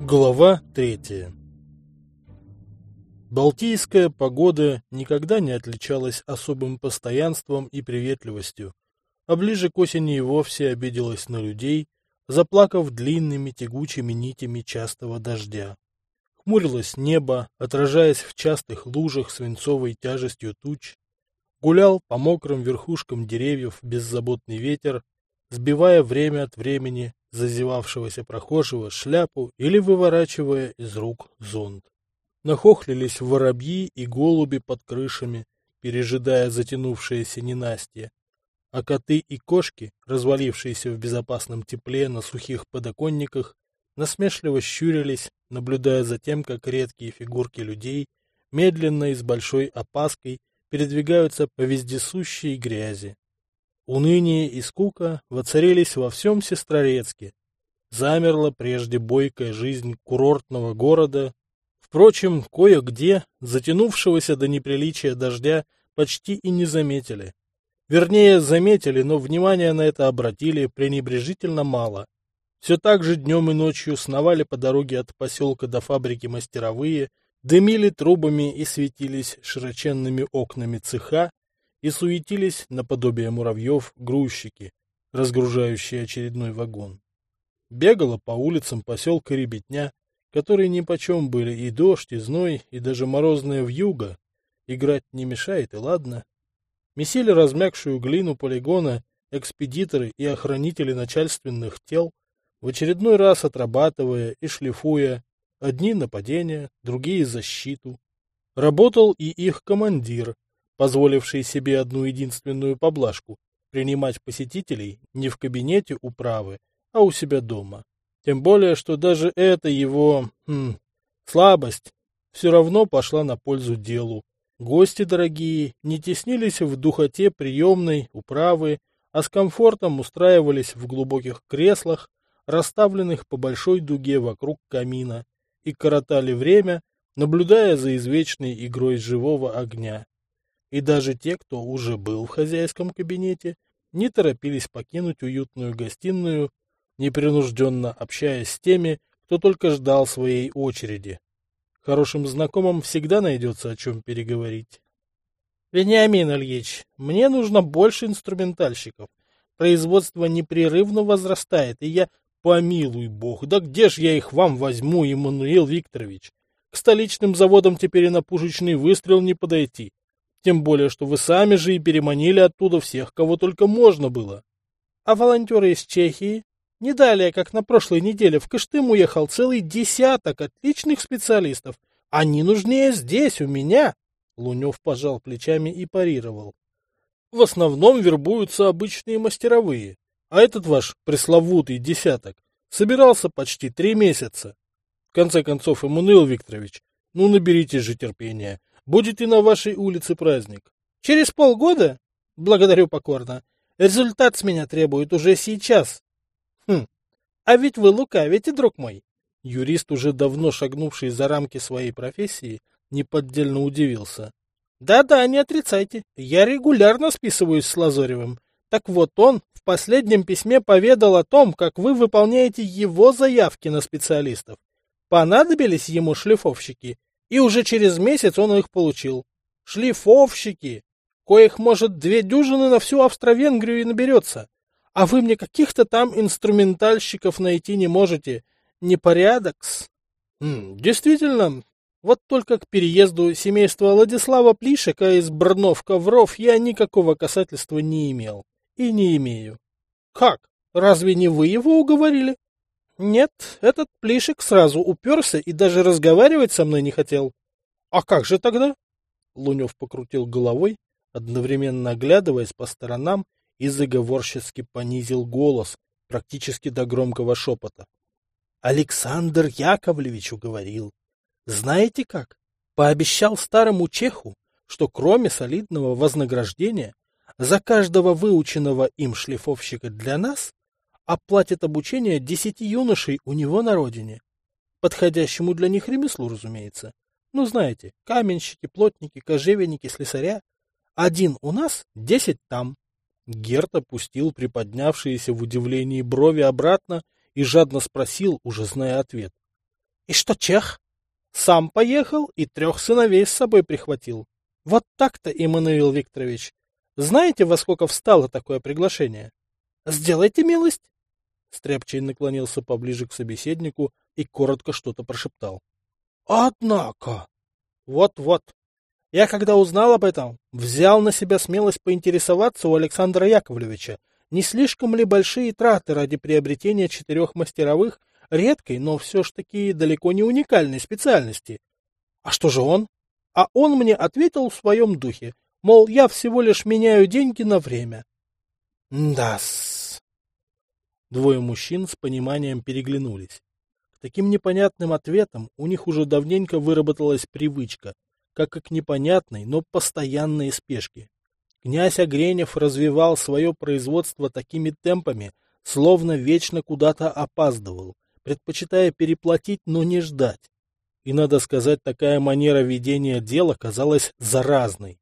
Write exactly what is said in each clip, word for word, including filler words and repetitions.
Глава третья. Балтийская погода никогда не отличалась особым постоянством и приветливостью, а ближе к осени и вовсе обиделась на людей, заплакав длинными тягучими нитями частого дождя. Хмурилось небо, отражаясь в частых лужах свинцовой тяжестью туч, гулял по мокрым верхушкам деревьев беззаботный ветер, сбивая время от времени зазевавшегося прохожего шляпу или выворачивая из рук зонт. Нахохлились воробьи и голуби под крышами, пережидая затянувшееся ненастье, а коты и кошки, развалившиеся в безопасном тепле на сухих подоконниках, насмешливо щурились, наблюдая за тем, как редкие фигурки людей медленно и с большой опаской передвигаются по вездесущей грязи. Уныние и скука воцарились во всем Сестрорецке. Замерла прежде бойкая жизнь курортного города. Впрочем, кое-где затянувшегося до неприличия дождя почти и не заметили. Вернее, заметили, но внимания на это обратили пренебрежительно мало. Все так же днем и ночью сновали по дороге от поселка до фабрики мастеровые, дымили трубами и светились широченными окнами цеха, и суетились наподобие муравьев грузчики, разгружающие очередной вагон. Бегала по улицам поселка ребятня, которые нипочем были и дождь, и зной, и даже морозная вьюга. Играть не мешает, и ладно. Месили размягшую глину полигона экспедиторы и охранители начальственных тел, в очередной раз отрабатывая и шлифуя одни нападения, другие защиту. Работал и их командир, позволивший себе одну единственную поблажку — принимать посетителей не в кабинете управы, а у себя дома. Тем более, что даже эта его хм, слабость все равно пошла на пользу делу. Гости дорогие не теснились в духоте приемной управы, а с комфортом устраивались в глубоких креслах, расставленных по большой дуге вокруг камина, и коротали время, наблюдая за извечной игрой живого огня. И даже те, кто уже был в хозяйском кабинете, не торопились покинуть уютную гостиную, непринужденно общаясь с теми, кто только ждал своей очереди. Хорошим знакомым всегда найдется о чем переговорить. — Вениамин Ильич, мне нужно больше инструментальщиков. Производство непрерывно возрастает, и я... Помилуй бог, да где ж я их вам возьму, Иммануил Викторович? К столичным заводам теперь и на пушечный выстрел не подойти. Тем более, что вы сами же и переманили оттуда всех, кого только можно было. А волонтеры из Чехии? Не далее, как на прошлой неделе, в Кыштым уехал целый десяток отличных специалистов. Они нужнее здесь, у меня. Лунев пожал плечами и парировал. В основном вербуются обычные мастеровые. А этот ваш пресловутый десяток собирался почти три месяца. В конце концов, Иммануил Викторович, ну наберитесь же терпения. Будет и на вашей улице праздник. Через полгода? Благодарю покорно. Результат с меня требует уже сейчас. Хм, а ведь вы лукавите, друг мой. Юрист, уже давно шагнувший за рамки своей профессии, неподдельно удивился. Да-да, не отрицайте. Я регулярно списываюсь с Лазоревым. Так вот он в последнем письме поведал о том, как вы выполняете его заявки на специалистов. Понадобились ему шлифовщики, и уже через месяц он их получил. Шлифовщики, коих, может, две дюжины на всю Австро-Венгрию и наберется. А вы мне каких-то там инструментальщиков найти не можете. Непорядок-с. М, действительно, вот только к переезду семейства Владислава Плишека из Брнов-Ковров я никакого касательства не имел. И не имею. Как? Разве не вы его уговорили? Нет, этот Плишек сразу уперся и даже разговаривать со мной не хотел. А как же тогда? Лунев покрутил головой, одновременно оглядываясь по сторонам, и заговорщицки понизил голос, практически до громкого шепота. Александр Яковлевич уговорил. Знаете как? Пообещал старому чеху, что кроме солидного вознаграждения за каждого выученного им шлифовщика для нас оплатит обучение десяти юношей у него на родине. Подходящему для них ремеслу, разумеется. Ну, знаете, каменщики, плотники, кожевенники, слесаря. Один у нас, десять там. Герт опустил приподнявшиеся в удивлении брови обратно и жадно спросил, уже зная ответ. И что, чех? Сам поехал и трех сыновей с собой прихватил. Вот так-то, Иммануил Викторович. Знаете, во сколько встало такое приглашение? Сделайте милость. Стряпчий наклонился поближе к собеседнику и коротко что-то прошептал. Однако. Вот-вот. Я, когда узнал об этом, взял на себя смелость поинтересоваться у Александра Яковлевича, не слишком ли большие траты ради приобретения четырех мастеровых, редкой, но все ж таки далеко не уникальной специальности. А что же он? А он мне ответил в своем духе, мол, я всего лишь меняю деньги на время. Да-с. Двое мужчин с пониманием переглянулись. К таким непонятным ответам у них уже давненько выработалась привычка, как и к непонятной, но постоянной спешке. Князь Огренев развивал свое производство такими темпами, словно вечно куда-то опаздывал, предпочитая переплатить, но не ждать. И, надо сказать, такая манера ведения дела казалась заразной.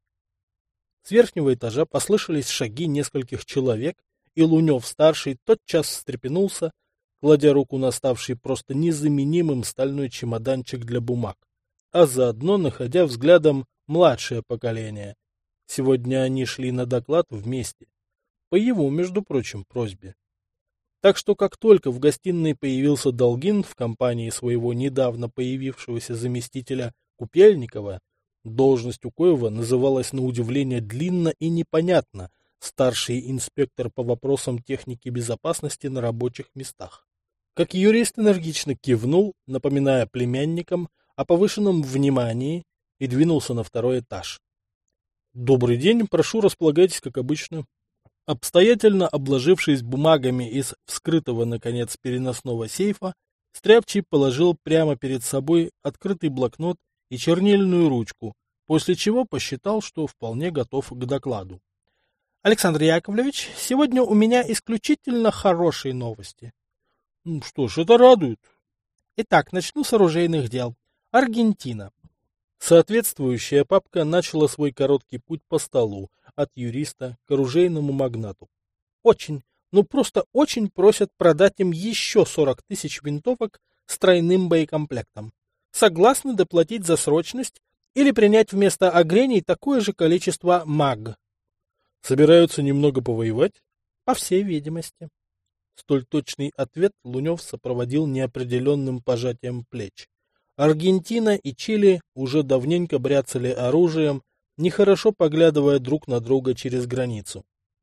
С верхнего этажа послышались шаги нескольких человек, и Лунев-старший тотчас встрепенулся, кладя руку на ставший просто незаменимым стальной чемоданчик для бумаг, а заодно находя взглядом младшее поколение. Сегодня они шли на доклад вместе, по его, между прочим, просьбе. Так что как только в гостиной появился Долгин в компании своего недавно появившегося заместителя Купельникова, должность у коего называлась на удивление длинно и непонятно старший инспектор по вопросам техники безопасности на рабочих местах. Как юрист энергично кивнул, напоминая племянникам о повышенном внимании, и двинулся на второй этаж. «Добрый день, прошу, располагайтесь, как обычно». Обстоятельно обложившись бумагами из вскрытого, наконец, переносного сейфа, Стряпчий положил прямо перед собой открытый блокнот и чернильную ручку, после чего посчитал, что вполне готов к докладу. Александр Яковлевич, сегодня у меня исключительно хорошие новости. Ну что ж, это радует. Итак, начну с оружейных дел. Аргентина. Соответствующая папка начала свой короткий путь по столу, от юриста к оружейному магнату. Очень, ну просто очень просят продать им еще сорок тысяч винтовок с тройным боекомплектом. Согласны доплатить за срочность или принять вместо огрений такое же количество МАГ. Собираются немного повоевать? По всей видимости. Столь точный ответ Лунев сопроводил неопределенным пожатием плеч. Аргентина и Чили уже давненько бряцали оружием, нехорошо поглядывая друг на друга через границу.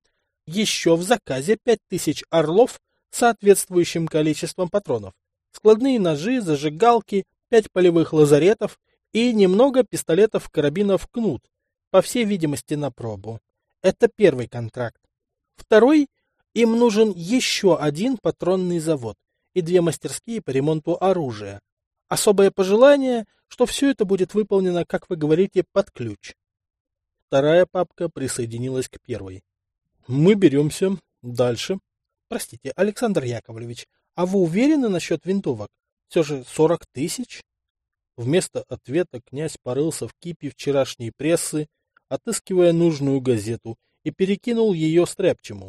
Еще в заказе пять тысяч орлов с соответствующим количеством патронов, складные ножи, зажигалки, пять полевых лазаретов и немного пистолетов-карабинов «Кнут», по всей видимости, на пробу. Это первый контракт. Второй, им нужен еще один патронный завод и две мастерские по ремонту оружия. Особое пожелание, что все это будет выполнено, как вы говорите, под ключ. Вторая папка присоединилась к первой. Мы беремся. Дальше. Простите, Александр Яковлевич, а вы уверены насчет винтовок? Все же сорок тысяч? Вместо ответа князь порылся в кипе вчерашней прессы, отыскивая нужную газету, и перекинул ее Стряпчему.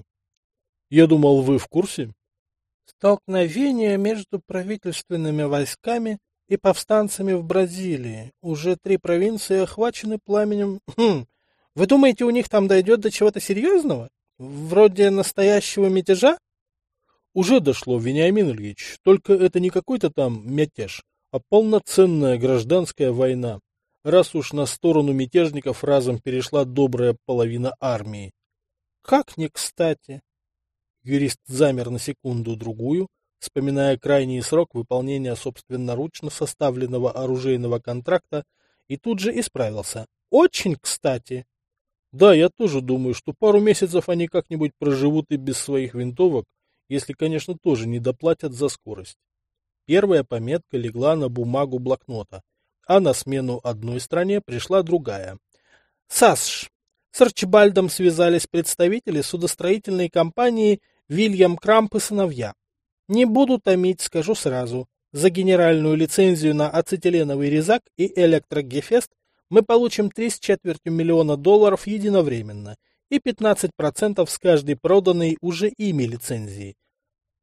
Я думал, вы в курсе? Столкновение между правительственными войсками и повстанцами в Бразилии. Уже три провинции охвачены пламенем. Хм. Вы думаете, у них там дойдет до чего-то серьезного? Вроде настоящего мятежа? Уже дошло, Вениамин Ильич. Только это не какой-то там мятеж, а полноценная гражданская война. Раз уж на сторону мятежников разом перешла добрая половина армии. Как не кстати. Юрист замер на секунду-другую, вспоминая крайний срок выполнения собственноручно составленного оружейного контракта, и тут же исправился. Очень кстати. Да, я тоже думаю, что пару месяцев они как-нибудь проживут и без своих винтовок, если, конечно, тоже не доплатят за скорость. Первая пометка легла на бумагу блокнота, а на смену одной стране пришла другая. САСШ. С Арчибальдом связались представители судостроительной компании Вильям Крамп и сыновья. Не буду томить, скажу сразу. За генеральную лицензию на ацетиленовый резак и электрогефест мы получим три с четвертью миллиона долларов единовременно и пятнадцать процентов с каждой проданной уже ими лицензии.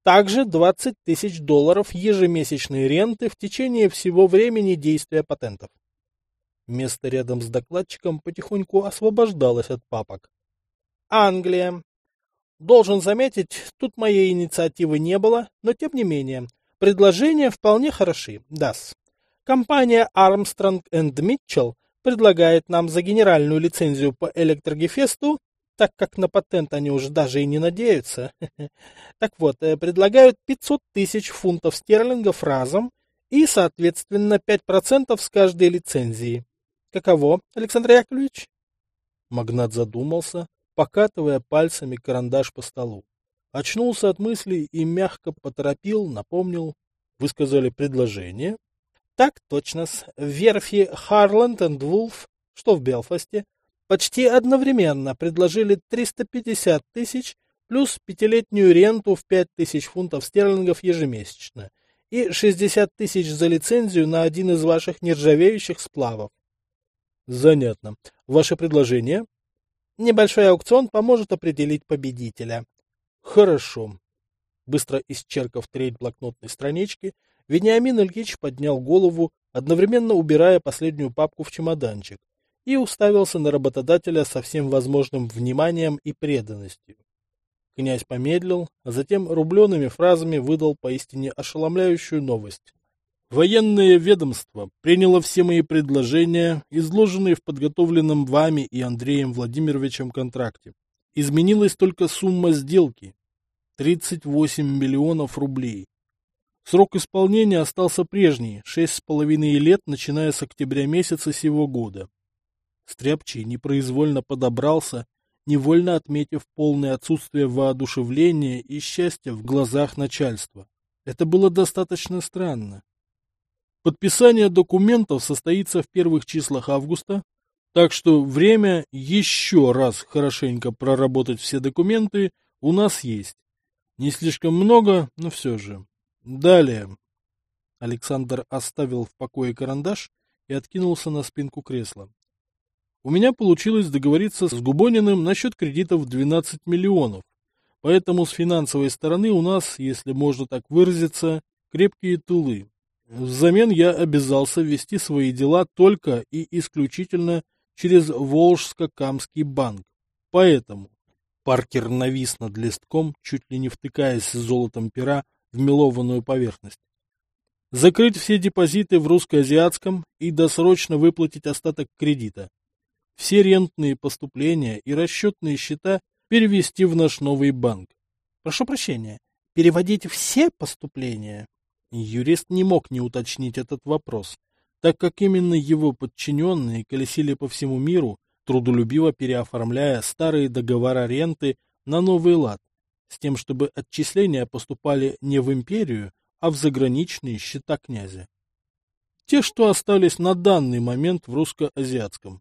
Также двадцать тысяч долларов ежемесячной ренты в течение всего времени действия патентов. Место рядом с докладчиком потихоньку освобождалось от папок. Англия. Должен заметить, тут моей инициативы не было, но тем не менее, предложения вполне хороши, да-с. Компания Armstrong энд Mitchell предлагает нам за генеральную лицензию по электрогефесту, так как на патент они уже даже и не надеются. Так вот, предлагают пятьсот тысяч фунтов стерлингов разом и, соответственно, пять процентов с каждой лицензии. Каково, Александр Яковлевич? Магнат задумался, покатывая пальцами карандаш по столу. Очнулся от мыслей и мягко поторопил, напомнил. Вы сказали предложение? Так точно-с. В верфи Harland энд Wolff, что в Белфасте, почти одновременно предложили триста пятьдесят тысяч плюс пятилетнюю ренту в пять тысяч фунтов стерлингов ежемесячно и шестьдесят тысяч за лицензию на один из ваших нержавеющих сплавов. Занятно. Ваше предложение? Небольшой аукцион поможет определить победителя. Хорошо. Быстро исчеркав треть блокнотной странички, Вениамин Ильич поднял голову, одновременно убирая последнюю папку в чемоданчик, и уставился на работодателя со всем возможным вниманием и преданностью. Князь помедлил, а затем рубленными фразами выдал поистине ошеломляющую новость. Военное ведомство приняло все мои предложения, изложенные в подготовленном вами и Андреем Владимировичем контракте. Изменилась только сумма сделки – тридцать восемь миллионов рублей. Срок исполнения остался прежний – шесть с половиной лет, начиная с октября месяца сего года. Стряпчий непроизвольно подобрался, невольно отметив полное отсутствие воодушевления и счастья в глазах начальства. Это было достаточно странно. Подписание документов состоится в первых числах августа, так что время еще раз хорошенько проработать все документы у нас есть. Не слишком много, но все же. Далее. Александр оставил в покое карандаш и откинулся на спинку кресла. У меня получилось договориться с Губониным насчет кредитов в двенадцать миллионов, поэтому с финансовой стороны у нас, если можно так выразиться, крепкие тылы. Взамен я обязался вести свои дела только и исключительно через Волжско-Камский банк. Поэтому Паркер навис над листком, чуть ли не втыкаясь золотом пера в мелованную поверхность. Закрыть все депозиты в русско-азиатском и досрочно выплатить остаток кредита. Все рентные поступления и расчетные счета перевести в наш новый банк. Прошу прощения, переводить все поступления? Юрист не мог не уточнить этот вопрос, так как именно его подчиненные колесили по всему миру, трудолюбиво переоформляя старые договора ренты на новый лад, с тем, чтобы отчисления поступали не в империю, а в заграничные счета князя. Те, что остались на данный момент в русско-азиатском.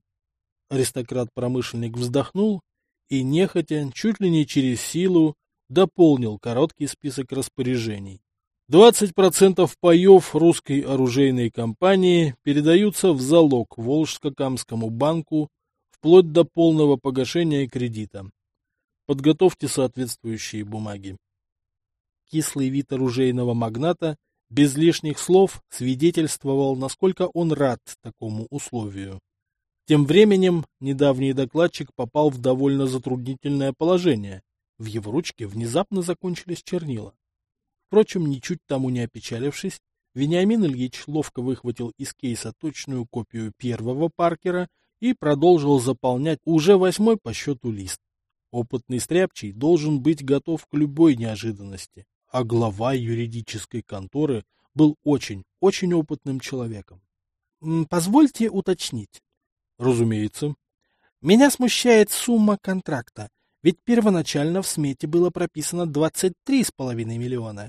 Аристократ-промышленник вздохнул и, нехотя, чуть ли не через силу, дополнил короткий список распоряжений. двадцать процентов паев русской оружейной компании передаются в залог Волжско-Камскому банку вплоть до полного погашения кредита. Подготовьте соответствующие бумаги. Кислый вид оружейного магната без лишних слов свидетельствовал, насколько он рад такому условию. Тем временем недавний докладчик попал в довольно затруднительное положение. В его ручке внезапно закончились чернила. Впрочем, ничуть тому не опечалившись, Вениамин Ильич ловко выхватил из кейса точную копию первого Паркера и продолжил заполнять уже восьмой по счету лист. Опытный стряпчий должен быть готов к любой неожиданности, а глава юридической конторы был очень, очень опытным человеком. Позвольте уточнить. Разумеется. Меня смущает сумма контракта, ведь первоначально в смете было прописано двадцать три с половиной миллиона.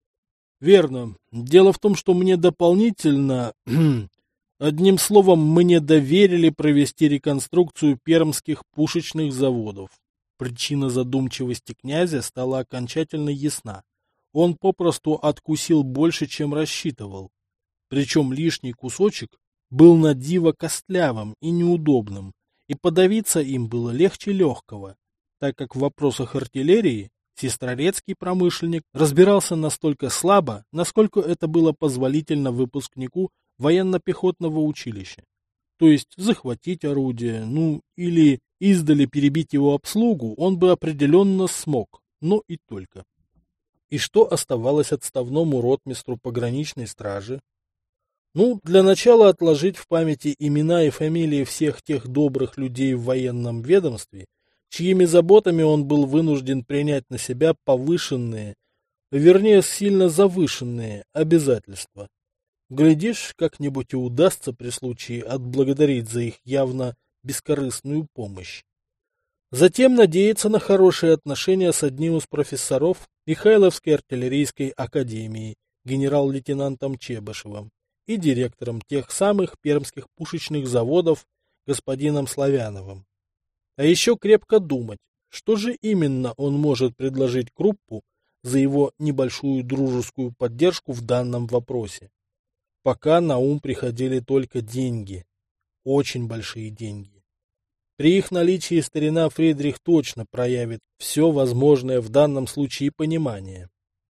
Верно. Дело в том, что мне дополнительно, одним словом, мне доверили провести реконструкцию пермских пушечных заводов. Причина задумчивости князя стала окончательно ясна. Он попросту откусил больше, чем рассчитывал. Причем лишний кусочек был на диво костлявым и неудобным, и подавиться им было легче легкого, так как в вопросах артиллерии Сестрорецкий промышленник разбирался настолько слабо, насколько это было позволительно выпускнику военно-пехотного училища. То есть захватить орудие, ну или издали перебить его обслугу он бы определенно смог, но и только. И что оставалось отставному ротмистру пограничной стражи? Ну, для начала отложить в памяти имена и фамилии всех тех добрых людей в военном ведомстве, чьими заботами он был вынужден принять на себя повышенные, вернее, сильно завышенные обязательства. Глядишь, как-нибудь и удастся при случае отблагодарить за их явно бескорыстную помощь. Затем надеяться на хорошие отношения с одним из профессоров Михайловской артиллерийской академии, генерал-лейтенантом Чебышевым, и директором тех самых пермских пушечных заводов господином Славяновым. А еще крепко думать, что же именно он может предложить Круппу за его небольшую дружескую поддержку в данном вопросе. Пока на ум приходили только деньги, очень большие деньги. При их наличии старина Фридрих точно проявит все возможное в данном случае понимание.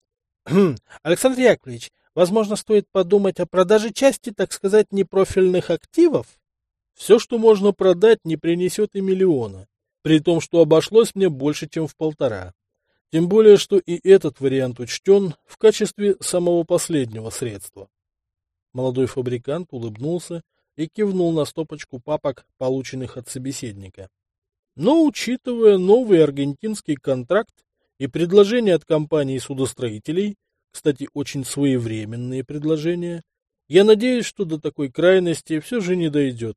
Александр Яковлевич, возможно, стоит подумать о продаже части, так сказать, непрофильных активов? Все, что можно продать, не принесет и миллиона, при том, что обошлось мне больше, чем в полтора. Тем более, что и этот вариант учтен в качестве самого последнего средства. Молодой фабрикант улыбнулся и кивнул на стопочку папок, полученных от собеседника. Но, учитывая новый аргентинский контракт и предложения от компании судостроителей, кстати, очень своевременные предложения, я надеюсь, что до такой крайности все же не дойдет.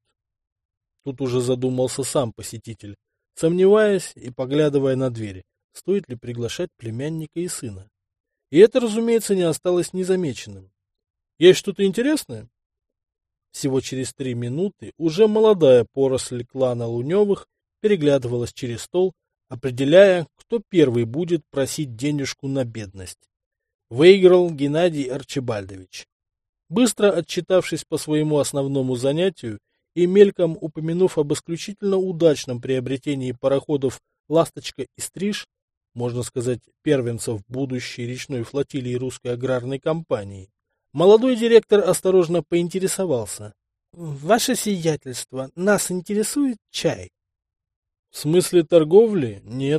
Тут уже задумался сам посетитель, сомневаясь и поглядывая на дверь, стоит ли приглашать племянника и сына. И это, разумеется, не осталось незамеченным. Есть что-то интересное? Всего через три минуты уже молодая поросль клана Луневых переглядывалась через стол, определяя, кто первый будет просить денежку на бедность. Выиграл Геннадий Арчибальдович. Быстро отчитавшись по своему основному занятию и мельком упомянув об исключительно удачном приобретении пароходов «Ласточка» и «Стриж», можно сказать, первенцев будущей речной флотилии русской аграрной компании, молодой директор осторожно поинтересовался. — Ваше сиятельство, нас интересует чай? — В смысле торговли? Нет.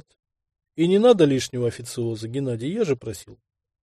И не надо лишнего официоза, Геннадий, я же просил.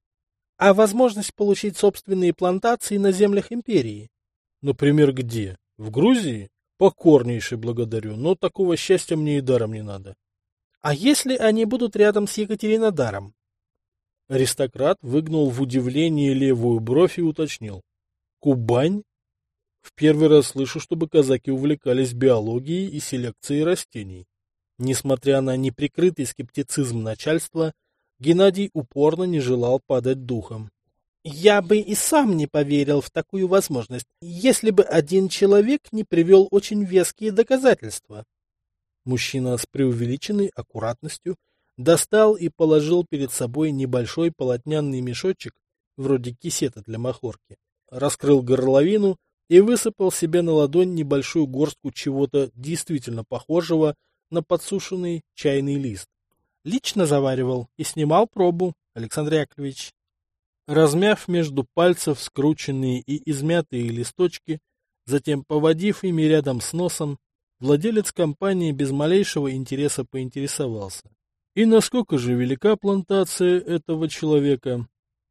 — А возможность получить собственные плантации на землях империи? — Например, где? В Грузии? Покорнейше благодарю, но такого счастья мне и даром не надо. — А если они будут рядом с Екатеринодаром? Аристократ выгнул в удивлении левую бровь и уточнил. — Кубань? В первый раз слышу, чтобы казаки увлекались биологией и селекцией растений. Несмотря на неприкрытый скептицизм начальства, Геннадий упорно не желал падать духом. — Я бы и сам не поверил в такую возможность, если бы один человек не привел очень веские доказательства. Мужчина с преувеличенной аккуратностью достал и положил перед собой небольшой полотняный мешочек, вроде кисета для махорки, раскрыл горловину и высыпал себе на ладонь небольшую горстку чего-то действительно похожего на подсушенный чайный лист. Лично заваривал и снимал пробу, Александр Яковлевич. Размяв между пальцев скрученные и измятые листочки, затем поводив ими рядом с носом, владелец компании без малейшего интереса поинтересовался. И насколько же велика плантация этого человека?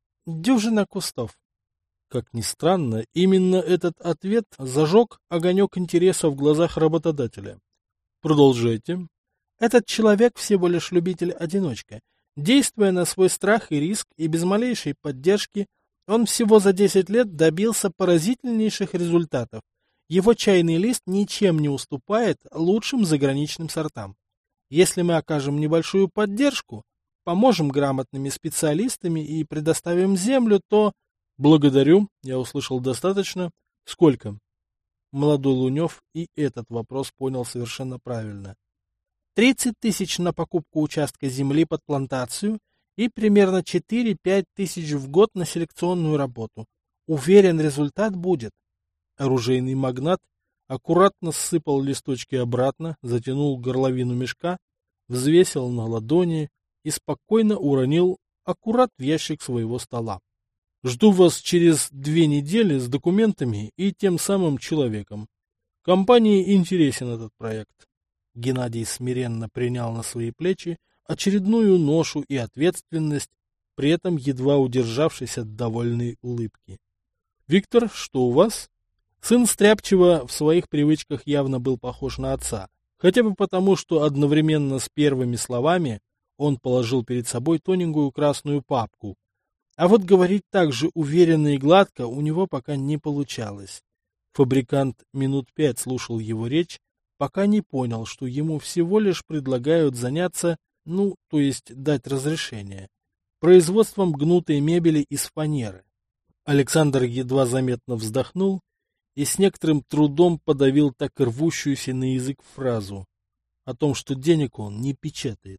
Дюжина кустов. Как ни странно, именно этот ответ зажег огонек интереса в глазах работодателя. Продолжайте. Этот человек всего лишь любитель-одиночка. Действуя на свой страх и риск и без малейшей поддержки, он всего за десять лет добился поразительнейших результатов. Его чайный лист ничем не уступает лучшим заграничным сортам. Если мы окажем небольшую поддержку, поможем грамотными специалистами и предоставим землю, то... Благодарю, я услышал достаточно. Сколько? Молодой Лунев и этот вопрос понял совершенно правильно. Тридцать тысяч на покупку участка земли под плантацию и примерно четыре-пять тысяч в год на селекционную работу. Уверен, результат будет. Оружейный магнат аккуратно ссыпал листочки обратно, затянул горловину мешка, взвесил на ладони, и спокойно уронил аккурат в ящик своего стола. Жду вас через две недели с документами и тем самым человеком. Компании интересен этот проект. Геннадий смиренно принял на свои плечи очередную ношу и ответственность, при этом едва удержавшись от довольной улыбки. «Виктор, что у вас?» Сын Стряпчего в своих привычках явно был похож на отца, хотя бы потому, что одновременно с первыми словами он положил перед собой тоненькую красную папку. А вот говорить так же уверенно и гладко у него пока не получалось. Фабрикант минут пять слушал его речь, пока не понял, что ему всего лишь предлагают заняться, ну, то есть дать разрешение, производством гнутой мебели из фанеры. Александр едва заметно вздохнул и с некоторым трудом подавил так рвущуюся на язык фразу о том, что денег он не печатает.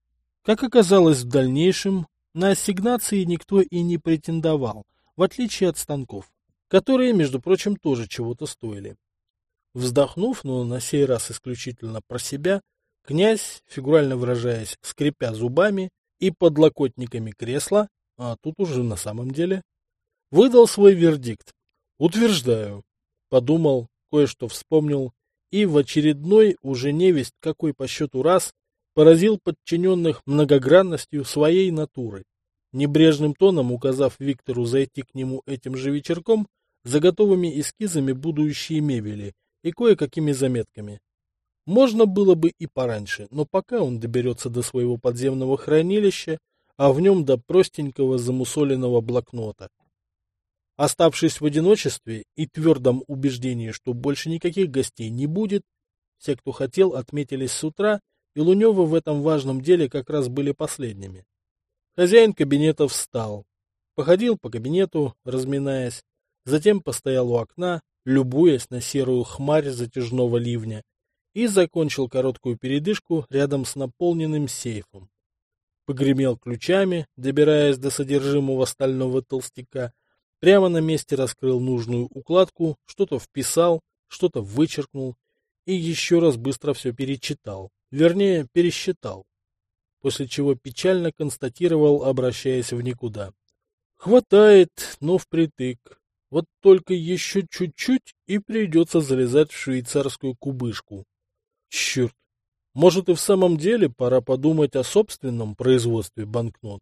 Как оказалось в дальнейшем, на ассигнации никто и не претендовал, в отличие от станков, которые, между прочим, тоже чего-то стоили. Вздохнув, но на сей раз исключительно про себя, князь, фигурально выражаясь, скрипя зубами и подлокотниками кресла, а тут уже на самом деле, выдал свой вердикт. «Утверждаю», подумал, кое-что вспомнил и в очередной, уже невесть какой по счету раз, поразил подчиненных многогранностью своей натуры, небрежным тоном указав Виктору зайти к нему этим же вечерком за готовыми эскизами будущей мебели и кое-какими заметками. Можно было бы и пораньше, но пока он доберется до своего подземного хранилища, а в нем до простенького замусоленного блокнота. Оставшись в одиночестве и твердом убеждении, что больше никаких гостей не будет, все, кто хотел, отметились с утра, и Лунёвы в этом важном деле как раз были последними. Хозяин кабинета встал, походил по кабинету, разминаясь, затем постоял у окна, любуясь на серую хмарь затяжного ливня, и закончил короткую передышку рядом с наполненным сейфом. Погремел ключами, добираясь до содержимого стального толстяка, прямо на месте раскрыл нужную укладку, что-то вписал, что-то вычеркнул и еще раз быстро все перечитал, вернее, пересчитал, после чего печально констатировал, обращаясь в никуда. Хватает, но впритык. Вот только еще чуть-чуть и придется залезать в швейцарскую кубышку. Черт, может и в самом деле пора подумать о собственном производстве банкнот.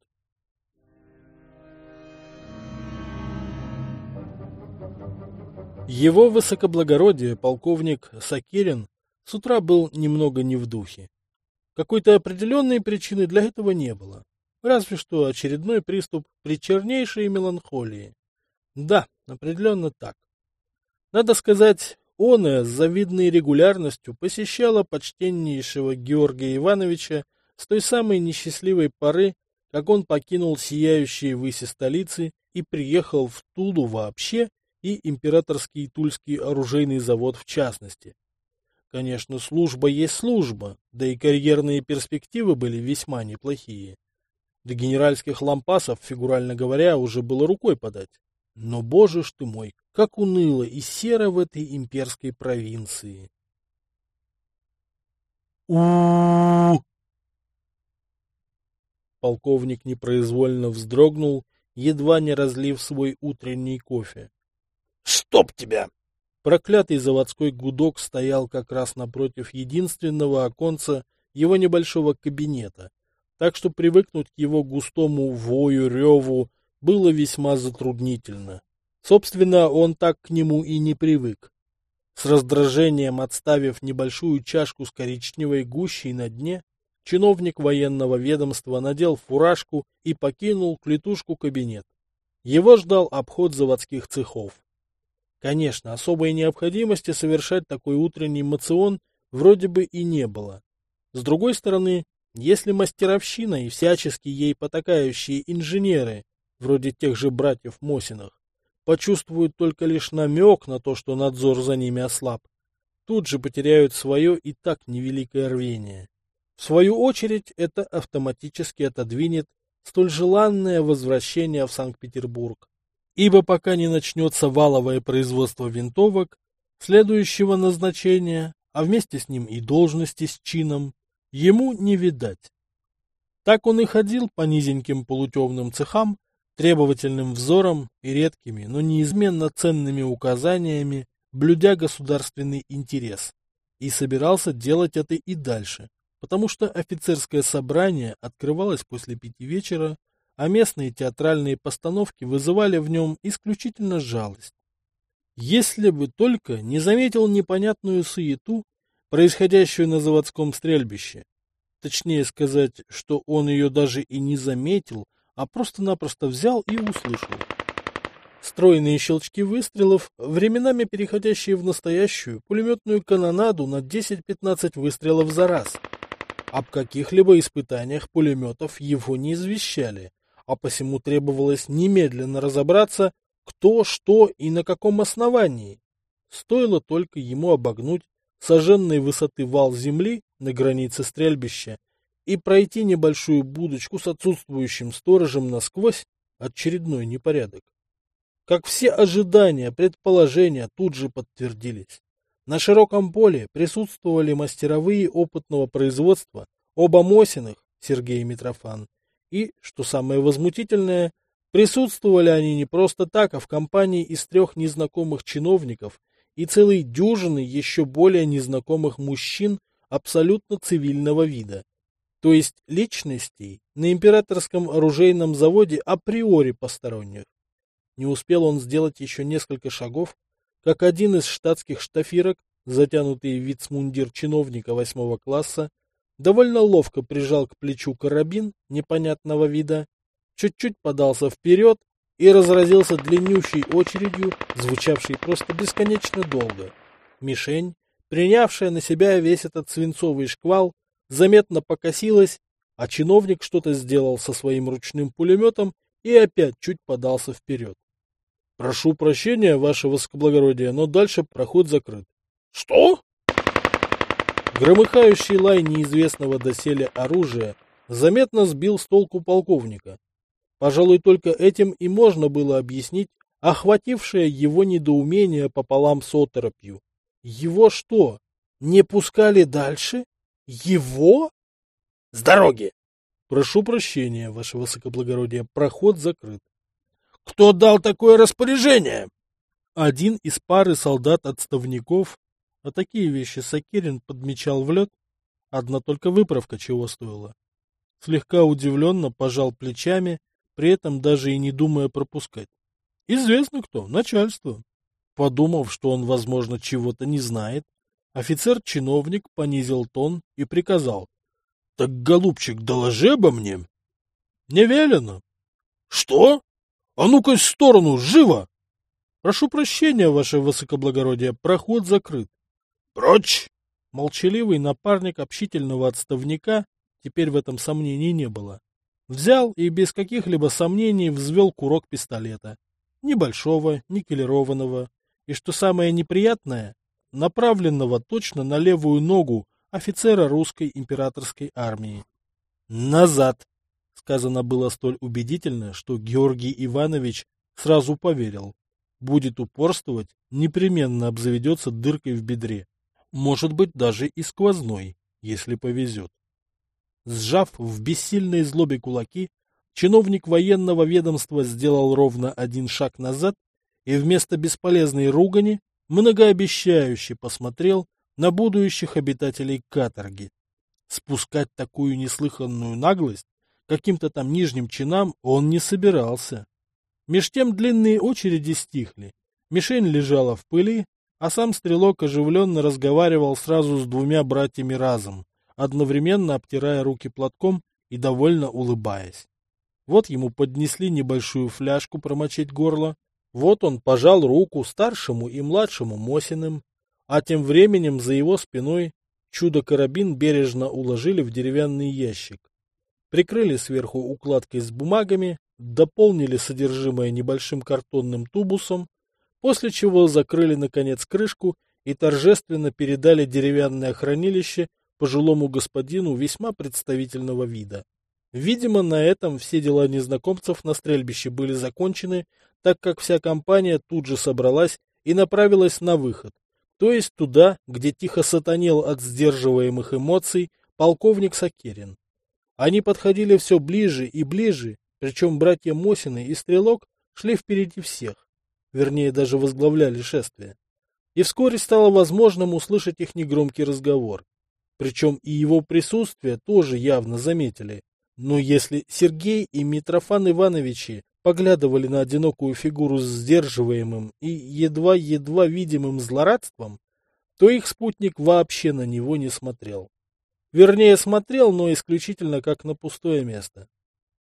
Его высокоблагородие, полковник Сакерин, с утра был немного не в духе. Какой-то определенной причины для этого не было. Разве что очередной приступ причернейшей меланхолии. Да, определенно так. Надо сказать, оная с завидной регулярностью посещала почтеннейшего Георгия Ивановича с той самой несчастливой поры, как он покинул сияющие выси столицы и приехал в Тулу вообще, и императорский Тульский оружейный завод в частности. Конечно, служба есть служба, да и карьерные перспективы были весьма неплохие. До генеральских лампасов, фигурально говоря, уже было рукой подать. Но, боже ж ты мой, как уныло и серо в этой имперской провинции. у Полковник непроизвольно вздрогнул, едва не разлив свой утренний кофе. «Чтоб тебя!» Проклятый заводской гудок стоял как раз напротив единственного оконца его небольшого кабинета, так что привыкнуть к его густому вою, реву было весьма затруднительно. Собственно, он так к нему и не привык. С раздражением отставив небольшую чашку с коричневой гущей на дне, чиновник военного ведомства надел фуражку и покинул клетушку кабинет. Его ждал обход заводских цехов. Конечно, особой необходимости совершать такой утренний моцион вроде бы и не было. С другой стороны, если мастеровщина и всячески ей потакающие инженеры, вроде тех же братьев Мосиных, почувствуют только лишь намек на то, что надзор за ними ослаб, тут же потеряют свое и так невеликое рвение. В свою очередь, это автоматически отодвинет столь желанное возвращение в Санкт-Петербург. Ибо пока не начнется валовое производство винтовок следующего назначения, а вместе с ним и должности с чином, ему не видать. Так он и ходил по низеньким полутемным цехам, требовательным взором и редкими, но неизменно ценными указаниями, блюдя государственный интерес. И собирался делать это и дальше, потому что офицерское собрание открывалось после пяти вечера, а местные театральные постановки вызывали в нем исключительно жалость. Если бы только не заметил непонятную суету, происходящую на заводском стрельбище. Точнее сказать, что он ее даже и не заметил, а просто-напросто взял и услышал. Стройные щелчки выстрелов, временами переходящие в настоящую пулеметную канонаду на десять-пятнадцать выстрелов за раз. Об каких-либо испытаниях пулеметов его не извещали, а посему требовалось немедленно разобраться, кто, что и на каком основании. Стоило только ему обогнуть сожженной высоты вал земли на границе стрельбища и пройти небольшую будочку с отсутствующим сторожем насквозь, очередной непорядок. Как все ожидания, предположения тут же подтвердились. На широком поле присутствовали мастеровые опытного производства, оба Мосиных, Сергей и Митрофан, и, что самое возмутительное, присутствовали они не просто так, а в компании из трех незнакомых чиновников и целой дюжины еще более незнакомых мужчин абсолютно цивильного вида, то есть личностей на императорском оружейном заводе априори посторонних. Не успел он сделать еще несколько шагов, как один из штатских штафирок, затянутый в вицмундир чиновника восьмого класса, довольно ловко прижал к плечу карабин непонятного вида, чуть-чуть подался вперед и разразился длиннющей очередью, звучавшей просто бесконечно долго. Мишень, принявшая на себя весь этот свинцовый шквал, заметно покосилась, а чиновник что-то сделал со своим ручным пулеметом и опять чуть подался вперед. — Прошу прощения, ваше высокоблагородие, но дальше проход закрыт. — Что? Громыхающий лай неизвестного доселе оружия заметно сбил с толку полковника. Пожалуй, только этим и можно было объяснить охватившее его недоумение пополам с оторопью. Его что, не пускали дальше? Его? С дороги! Прошу прощения, ваше высокоблагородие, проход закрыт. Кто дал такое распоряжение? Один из пары солдат-отставников, а такие вещи Сокирин подмечал в лед, одна только выправка чего стоила. Слегка удивленно пожал плечами, при этом даже и не думая пропускать. Известно кто, начальство. Подумав, что он, возможно, чего-то не знает, офицер-чиновник понизил тон и приказал. — Так, голубчик, доложи обо мне. — Не велено. — Что? А ну-ка в сторону, живо! — Прошу прощения, ваше высокоблагородие, проход закрыт. — Прочь! Молчаливый напарник общительного отставника, теперь в этом сомнений не было, взял и без каких-либо сомнений взвел курок пистолета. Небольшого, никелированного, и, что самое неприятное, направленного точно на левую ногу офицера русской императорской армии. «Назад!» — сказано было столь убедительно, что Георгий Иванович сразу поверил. Будет упорствовать, непременно обзаведется дыркой в бедре. Может быть, даже и сквозной, если повезет. Сжав в бессильной злобе кулаки, чиновник военного ведомства сделал ровно один шаг назад и вместо бесполезной ругани многообещающе посмотрел на будущих обитателей каторги. Спускать такую неслыханную наглость каким-то там нижним чинам он не собирался. Меж тем длинные очереди стихли, мишень лежала в пыли, а сам стрелок оживленно разговаривал сразу с двумя братьями разом, одновременно обтирая руки платком и довольно улыбаясь. Вот ему поднесли небольшую фляжку промочить горло, вот он пожал руку старшему и младшему Мосиным, а тем временем за его спиной чудо-карабин бережно уложили в деревянный ящик. Прикрыли сверху укладкой с бумагами, дополнили содержимое небольшим картонным тубусом, после чего закрыли, наконец, крышку и торжественно передали деревянное хранилище пожилому господину весьма представительного вида. Видимо, на этом все дела незнакомцев на стрельбище были закончены, так как вся компания тут же собралась и направилась на выход, то есть туда, где тихо сатанел от сдерживаемых эмоций полковник Сокирин. Они подходили все ближе и ближе, причем братья Мосины и Стрелок шли впереди всех, вернее, даже возглавляли шествие. И вскоре стало возможным услышать их негромкий разговор. Причем и его присутствие тоже явно заметили. Но если Сергей и Митрофан Ивановичи поглядывали на одинокую фигуру с сдерживаемым и едва-едва видимым злорадством, то их спутник вообще на него не смотрел. Вернее, смотрел, но исключительно как на пустое место.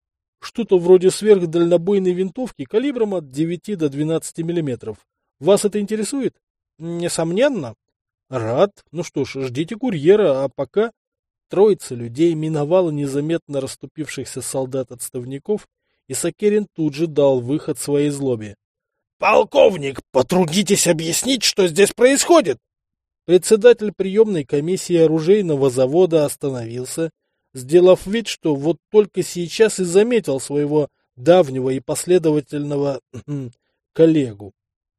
Что-то вроде сверхдальнобойной винтовки калибром от девяти до двенадцати миллиметров. Вас это интересует? Несомненно. Рад. Ну что ж, ждите курьера, а пока... Троица людей миновала незаметно расступившихся солдат-отставников, и Сокерин тут же дал выход своей злобе. — Полковник, потрудитесь объяснить, что здесь происходит! Председатель приемной комиссии оружейного завода остановился, сделав вид, что вот только сейчас и заметил своего давнего и последовательного коллегу.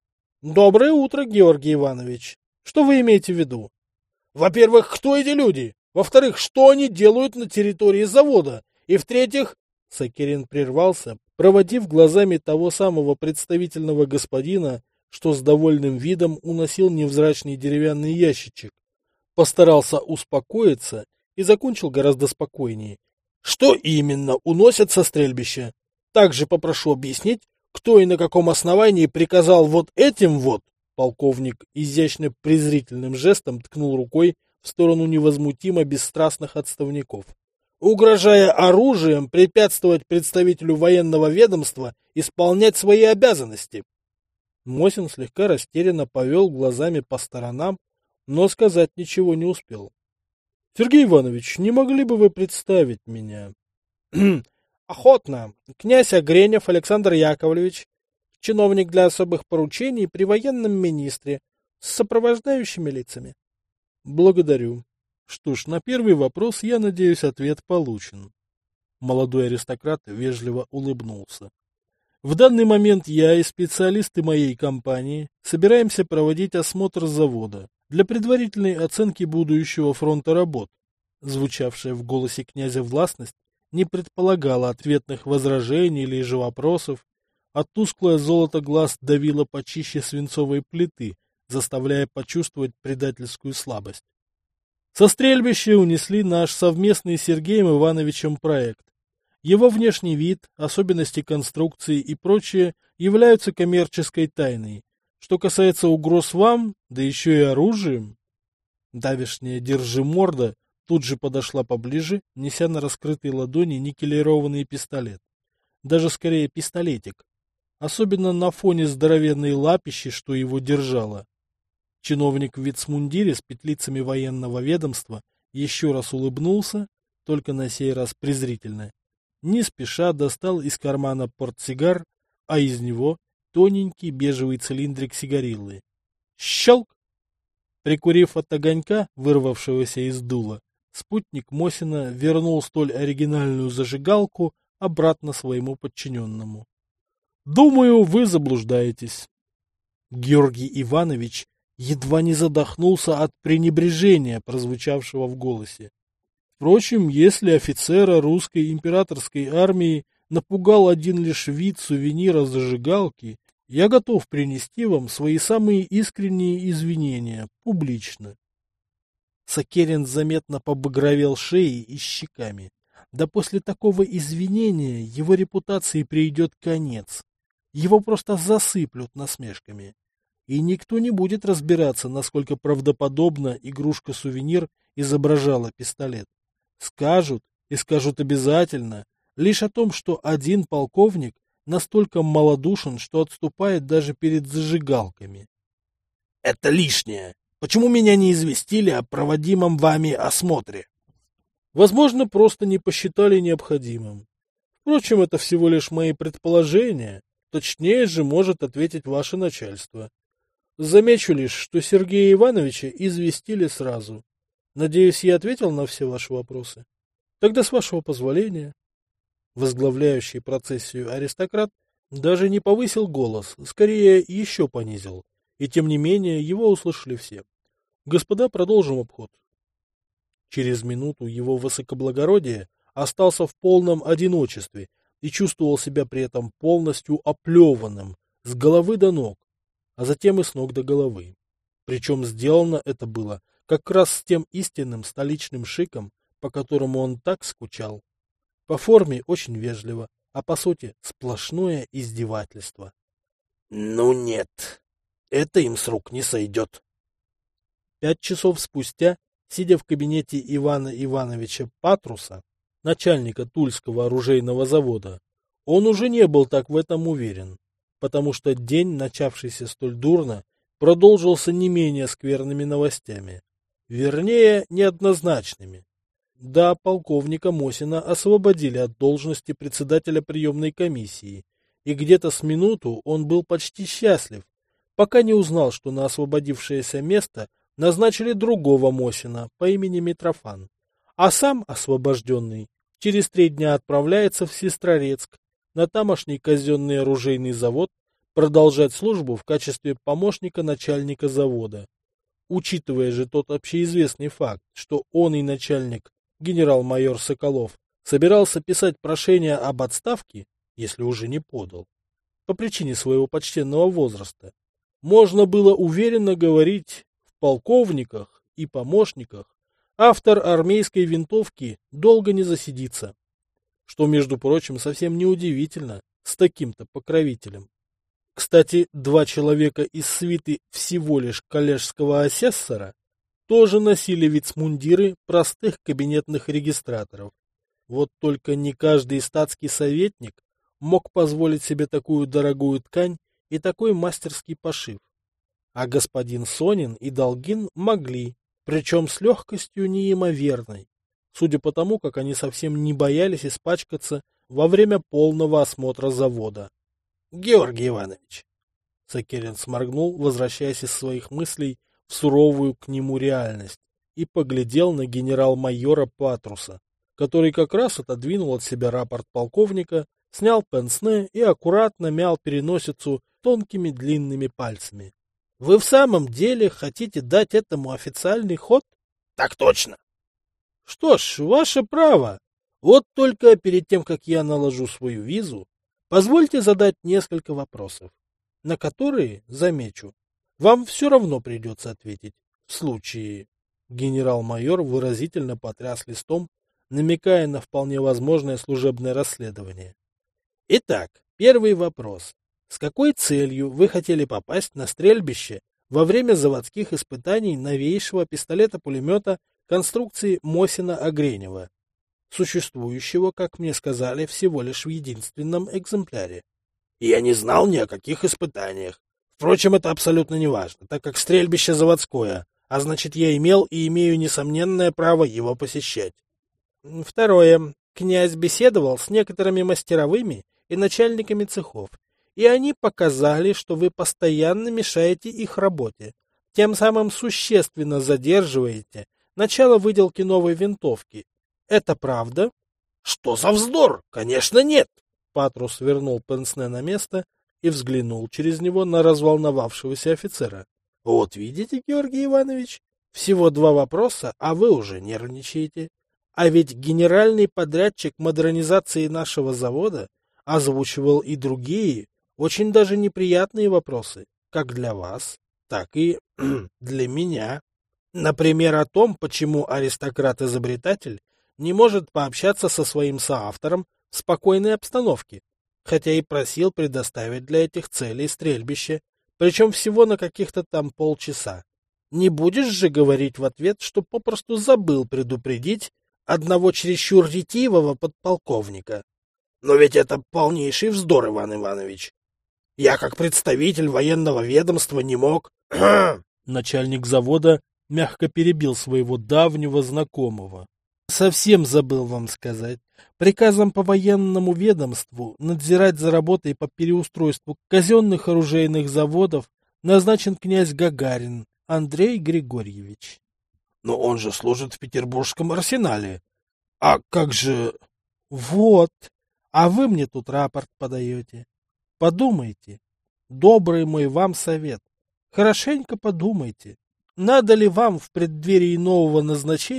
— Доброе утро, Георгий Иванович. Что вы имеете в виду? — Во-первых, кто эти люди? Во-вторых, что они делают на территории завода? И в-третьих... Сокерин прервался, проводив глазами того самого представительного господина, что с довольным видом уносил невзрачный деревянный ящичек. Постарался успокоиться и закончил гораздо спокойнее. Что именно уносят со стрельбища? Также попрошу объяснить, кто и на каком основании приказал вот этим вот... Полковник изящно презрительным жестом ткнул рукой в сторону невозмутимо бесстрастных отставников. Угрожая оружием, препятствовать представителю военного ведомства исполнять свои обязанности. Мосин слегка растерянно повел глазами по сторонам, но сказать ничего не успел. — Сергей Иванович, не могли бы вы представить меня? — Охотно. Князь Огренев Александр Яковлевич, чиновник для особых поручений при военном министре, с сопровождающими лицами. — Благодарю. Что ж, на первый вопрос, я надеюсь, ответ получен. Молодой аристократ вежливо улыбнулся. В данный момент я и специалисты моей компании собираемся проводить осмотр завода для предварительной оценки будущего фронта работ. Звучавшая в голосе князя властность не предполагала ответных возражений или же вопросов, а тусклое золото глаз давило почище свинцовой плиты, заставляя почувствовать предательскую слабость. Со стрельбища унесли наш совместный с Сергеем Ивановичем проект. Его внешний вид, особенности конструкции и прочее являются коммерческой тайной. Что касается угроз вам, да еще и оружием... Давешняя держиморда тут же подошла поближе, неся на раскрытой ладони никелированный пистолет. Даже скорее пистолетик. Особенно на фоне здоровенной лапищи, что его держало. Чиновник в вицмундире с петлицами военного ведомства еще раз улыбнулся, только на сей раз презрительно. Не спеша достал из кармана портсигар, а из него тоненький бежевый цилиндрик сигариллы. Щелк! Прикурив от огонька, вырвавшегося из дула, спутник Мосина вернул столь оригинальную зажигалку обратно своему подчиненному. — Думаю, вы заблуждаетесь. Георгий Иванович едва не задохнулся от пренебрежения, прозвучавшего в голосе. Впрочем, если офицера русской императорской армии напугал один лишь вид сувенира зажигалки, я готов принести вам свои самые искренние извинения публично. Сокерин заметно побагровел шеей и щеками. Да после такого извинения его репутации придет конец. Его просто засыплют насмешками. И никто не будет разбираться, насколько правдоподобно игрушка-сувенир изображала пистолет. Скажут, и скажут обязательно, лишь о том, что один полковник настолько малодушен, что отступает даже перед зажигалками. — Это лишнее. Почему меня не известили о проводимом вами осмотре? — Возможно, просто не посчитали необходимым. Впрочем, это всего лишь мои предположения. Точнее же может ответить ваше начальство. Замечу лишь, что Сергея Ивановича известили сразу. Надеюсь, я ответил на все ваши вопросы. Тогда, с вашего позволения. Возглавляющий процессию аристократ даже не повысил голос, скорее еще понизил, и тем не менее его услышали все. Господа, продолжим обход. Через минуту его высокоблагородие остался в полном одиночестве и чувствовал себя при этом полностью оплеванным с головы до ног, а затем и с ног до головы. Причем сделано это было как раз с тем истинным столичным шиком, по которому он так скучал. По форме очень вежливо, а по сути сплошное издевательство. Ну нет, это им с рук не сойдет. Пять часов спустя, сидя в кабинете Ивана Ивановича Патруса, начальника Тульского оружейного завода, он уже не был так в этом уверен, потому что день, начавшийся столь дурно, продолжился не менее скверными новостями, вернее, неоднозначными. Да, полковника Мосина освободили от должности председателя приемной комиссии, и где-то с минуту он был почти счастлив, пока не узнал, что на освободившееся место назначили другого Мосина по имени Митрофан, а сам освобожденный через три дня отправляется в Сестрорецк на тамошний казенный оружейный завод продолжать службу в качестве помощника начальника завода. Учитывая же тот общеизвестный факт, что он и начальник, генерал-майор Соколов, собирался писать прошение об отставке, если уже не подал, по причине своего почтенного возраста, можно было уверенно говорить, в полковниках и помощниках автор армейской винтовки долго не засидится, что, между прочим, совсем неудивительно с таким-то покровителем. Кстати, два человека из свиты всего лишь коллежского асессора тоже носили вицмундиры простых кабинетных регистраторов. Вот только не каждый статский советник мог позволить себе такую дорогую ткань и такой мастерский пошив. А господин Сонин и Долгин могли, причем с легкостью неимоверной, судя по тому, как они совсем не боялись испачкаться во время полного осмотра завода. — Георгий Иванович! Сокерин сморгнул, возвращаясь из своих мыслей в суровую к нему реальность, и поглядел на генерал-майора Патруса, который как раз отодвинул от себя рапорт полковника, снял пенсне и аккуратно мял переносицу тонкими длинными пальцами. — Вы в самом деле хотите дать этому официальный ход? — Так точно. — Что ж, ваше право. Вот только перед тем, как я наложу свою визу, позвольте задать несколько вопросов, на которые, замечу, вам все равно придется ответить в случае... Генерал-майор выразительно потряс листом, намекая на вполне возможное служебное расследование. Итак, первый вопрос. С какой целью вы хотели попасть на стрельбище во время заводских испытаний новейшего пистолета-пулемета конструкции Мосина-Огренева, существующего, как мне сказали, всего лишь в единственном экземпляре? Я не знал ни о каких испытаниях. Впрочем, это абсолютно не важно, так как стрельбище заводское, а значит, я имел и имею несомненное право его посещать. Второе. Князь беседовал с некоторыми мастеровыми и начальниками цехов, и они показали, что вы постоянно мешаете их работе, тем самым существенно задерживаете начало выделки новой винтовки. Это правда? Что за вздор? Конечно, нет. Патрус вернул пенсне на место и взглянул через него на разволновавшегося офицера. Вот видите, Георгий Иванович, всего два вопроса, а вы уже нервничаете. А ведь генеральный подрядчик модернизации нашего завода озвучивал и другие, очень даже неприятные вопросы, как для вас, так и для меня. Например, о том, почему аристократ-изобретатель не может пообщаться со своим соавтором в спокойной обстановке, хотя и просил предоставить для этих целей стрельбище, причем всего на каких-то там полчаса. Не будешь же говорить в ответ, что попросту забыл предупредить одного чересчур ретивого подполковника. Но ведь это полнейший вздор, Иван Иванович. Я, как представитель военного ведомства, не мог... Начальник завода мягко перебил своего давнего знакомого. Совсем забыл вам сказать. Приказом по военному ведомству надзирать за работой по переустройству казенных оружейных заводов назначен князь Гагарин Андрей Григорьевич. Но он же служит в Петербургском арсенале. А как же... Вот. А вы мне тут рапорт подаете. Подумайте. Добрый мой вам совет. Хорошенько подумайте. Надо ли вам в преддверии нового назначения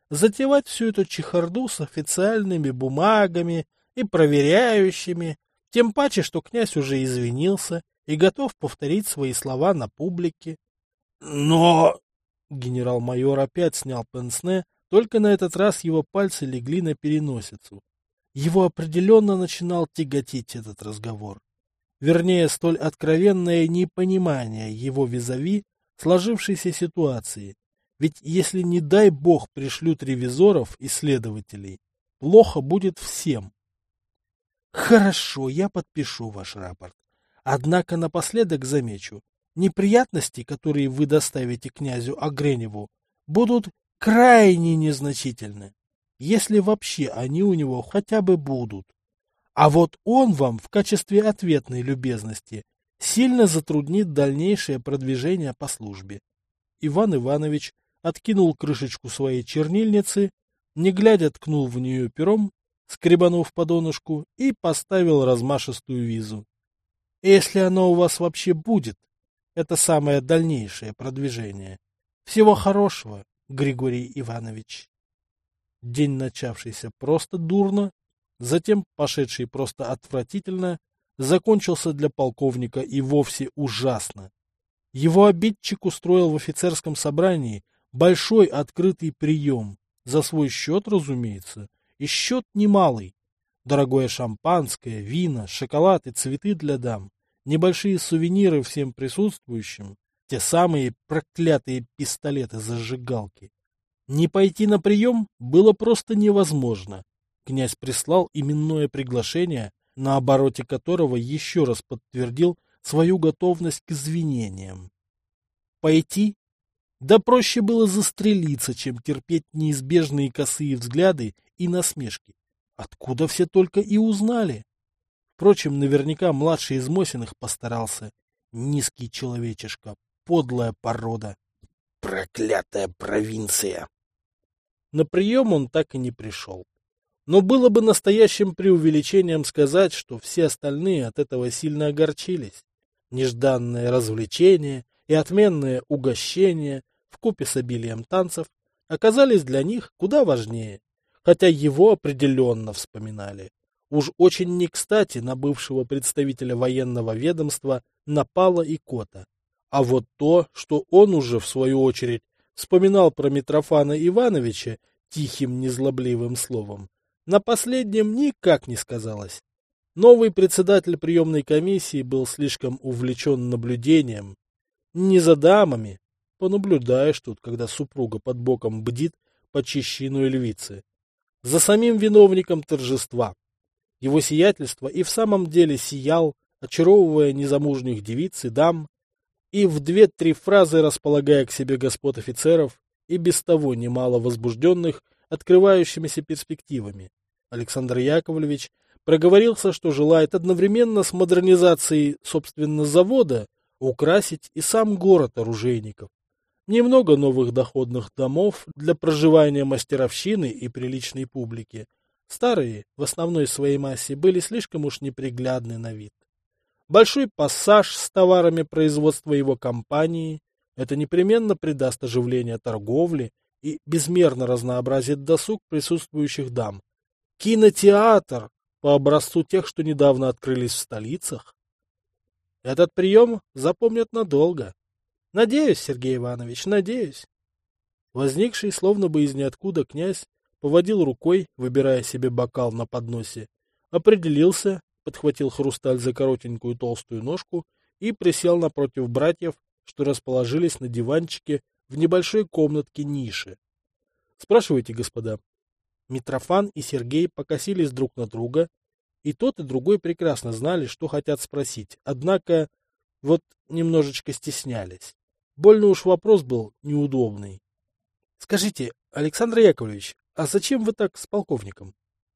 затевать всю эту чехарду с официальными бумагами и проверяющими, тем паче, что князь уже извинился и готов повторить свои слова на публике. Но... Генерал-майор опять снял пенсне, только на этот раз его пальцы легли на переносицу. Его определенно начинал тяготить этот разговор. Вернее, столь откровенное непонимание его визави сложившейся ситуации. Ведь если, не дай бог, пришлют ревизоров и следователей, плохо будет всем. Хорошо, я подпишу ваш рапорт. Однако напоследок замечу, неприятности, которые вы доставите князю Огреневу, будут крайне незначительны, если вообще они у него хотя бы будут. А вот он вам в качестве ответной любезности сильно затруднит дальнейшее продвижение по службе. Иван Иванович откинул крышечку своей чернильницы, не глядя ткнул в нее пером, скребанув по донышку, и поставил размашистую визу. Если оно у вас вообще будет, это самое дальнейшее продвижение. Всего хорошего, Григорий Иванович. День, начавшийся просто дурно, затем пошедший просто отвратительно, закончился для полковника и вовсе ужасно. Его обидчик устроил в офицерском собрании большой открытый прием, за свой счет, разумеется, и счет немалый. Дорогое шампанское, вина, шоколад и цветы для дам, небольшие сувениры всем присутствующим, те самые проклятые пистолеты-зажигалки. Не пойти на прием было просто невозможно. Князь прислал именное приглашение, на обороте которого еще раз подтвердил свою готовность к извинениям. Пойти? Да проще было застрелиться, чем терпеть неизбежные косые взгляды и насмешки. Откуда все только и узнали? Впрочем, наверняка младший из Мосиных постарался. Низкий человечишка, подлая порода. Проклятая провинция! На прием он так и не пришел. Но было бы настоящим преувеличением сказать, что все остальные от этого сильно огорчились. Нежданное развлечение и отменное угощение вкупе с обилием танцев оказались для них куда важнее, хотя его определенно вспоминали. Уж очень не кстати на бывшего представителя военного ведомства напала икота. А вот то, что он уже, в свою очередь, вспоминал про Митрофана Ивановича тихим незлобливым словом, на последнем никак не сказалось. Новый председатель приемной комиссии был слишком увлечен наблюдением. Не за дамами, понаблюдаешь тут, когда супруга под боком бдит почище иной львицы. За самим виновником торжества. Его сиятельство и в самом деле сиял, очаровывая незамужних девиц и дам, и в две-три фразы располагая к себе господ офицеров и без того немало возбужденных открывающимися перспективами. Александр Яковлевич проговорился, что желает одновременно с модернизацией, собственно, завода украсить и сам город оружейников. Немного новых доходных домов для проживания мастеровщины и приличной публики. Старые, в основной своей массе, были слишком уж неприглядны на вид. Большой пассаж с товарами производства его компании — это непременно придаст оживление торговли и безмерно разнообразит досуг присутствующих дам. Кинотеатр по образцу тех, что недавно открылись в столицах. Этот прием запомнят надолго. Надеюсь, Сергей Иванович, надеюсь. Возникший, словно бы из ниоткуда, князь поводил рукой, выбирая себе бокал на подносе, определился, подхватил хрусталь за коротенькую толстую ножку и присел напротив братьев, что расположились на диванчике в небольшой комнатке-нише. Спрашивайте, господа. Митрофан и Сергей покосились друг на друга, и тот, и другой прекрасно знали, что хотят спросить, однако вот немножечко стеснялись. Больно уж вопрос был неудобный. Скажите, Александр Яковлевич, а зачем вы так с полковником?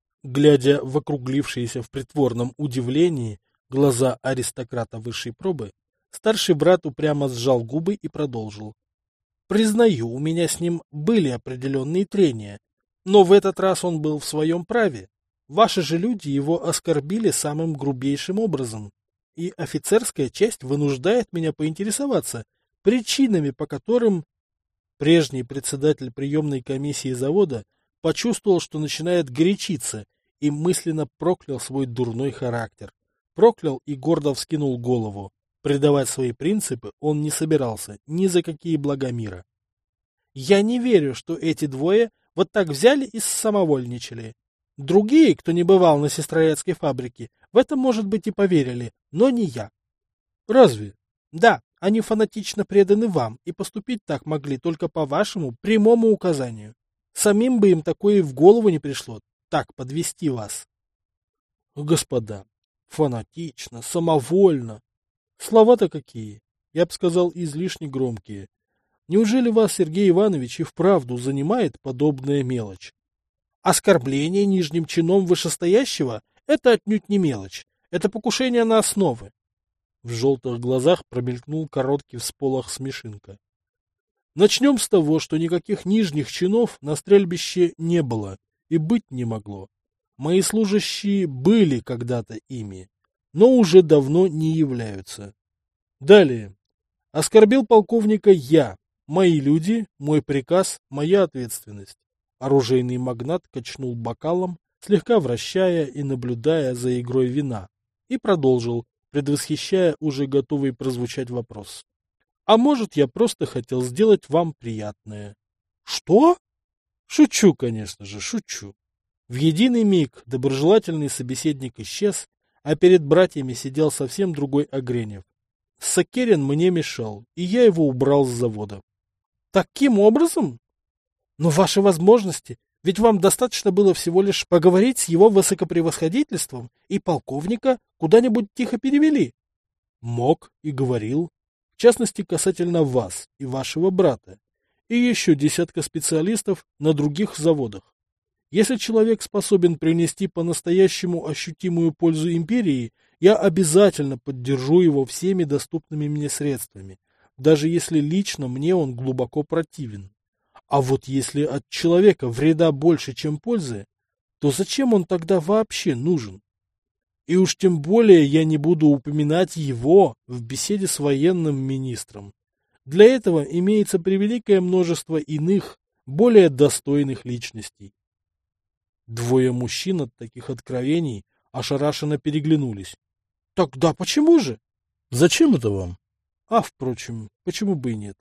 Глядя в округлившиеся в притворном удивлении глаза аристократа высшей пробы, старший брат упрямо сжал губы и продолжил. Признаю, у меня с ним были определенные трения, но в этот раз он был в своем праве. Ваши же люди его оскорбили самым грубейшим образом, и офицерская честь вынуждает меня поинтересоваться причинами, по которым... Прежний председатель приемной комиссии завода почувствовал, что начинает горячиться, и мысленно проклял свой дурной характер. Проклял и гордо вскинул голову. Предавать свои принципы он не собирался ни за какие блага мира. Я не верю, что эти двое вот так взяли и самовольничали. Другие, кто не бывал на сестрорецкой фабрике, в это, может быть, и поверили, но не я. Разве? Да, они фанатично преданы вам, и поступить так могли только по вашему прямому указанию. Самим бы им такое и в голову не пришло, так подвести вас. Господа, фанатично, самовольно. Слова-то какие, я бы сказал, излишне громкие. Неужели вас, Сергей Иванович, и вправду занимает подобная мелочь? Оскорбление нижним чином вышестоящего – это отнюдь не мелочь, это покушение на основы. В желтых глазах промелькнул короткий всполох смешинка. Начнем с того, что никаких нижних чинов на стрельбище не было и быть не могло. Мои служащие были когда-то ими, но уже давно не являются. Далее. Оскорбил полковника я. Мои люди, мой приказ, моя ответственность. Оружейный магнат качнул бокалом, слегка вращая и наблюдая за игрой вина, и продолжил, предвосхищая уже готовый прозвучать вопрос. А может, я просто хотел сделать вам приятное. Что? Шучу, конечно же, шучу. В единый миг доброжелательный собеседник исчез, а перед братьями сидел совсем другой Огренев. Сокерин мне мешал, и я его убрал с завода. Таким образом? Но ваши возможности, ведь вам достаточно было всего лишь поговорить с его высокопревосходительством, и полковника куда-нибудь тихо перевели. Мог и говорил, в частности касательно вас и вашего брата, и еще десятка специалистов на других заводах. Если человек способен принести по-настоящему ощутимую пользу империи, я обязательно поддержу его всеми доступными мне средствами, даже если лично мне он глубоко противен. А вот если от человека вреда больше, чем пользы, то зачем он тогда вообще нужен? И уж тем более я не буду упоминать его в беседе с военным министром. Для этого имеется превеликое множество иных, более достойных личностей. Двое мужчин от таких откровений ошарашенно переглянулись. — Тогда почему же? — Зачем это вам? А, впрочем, почему бы и нет?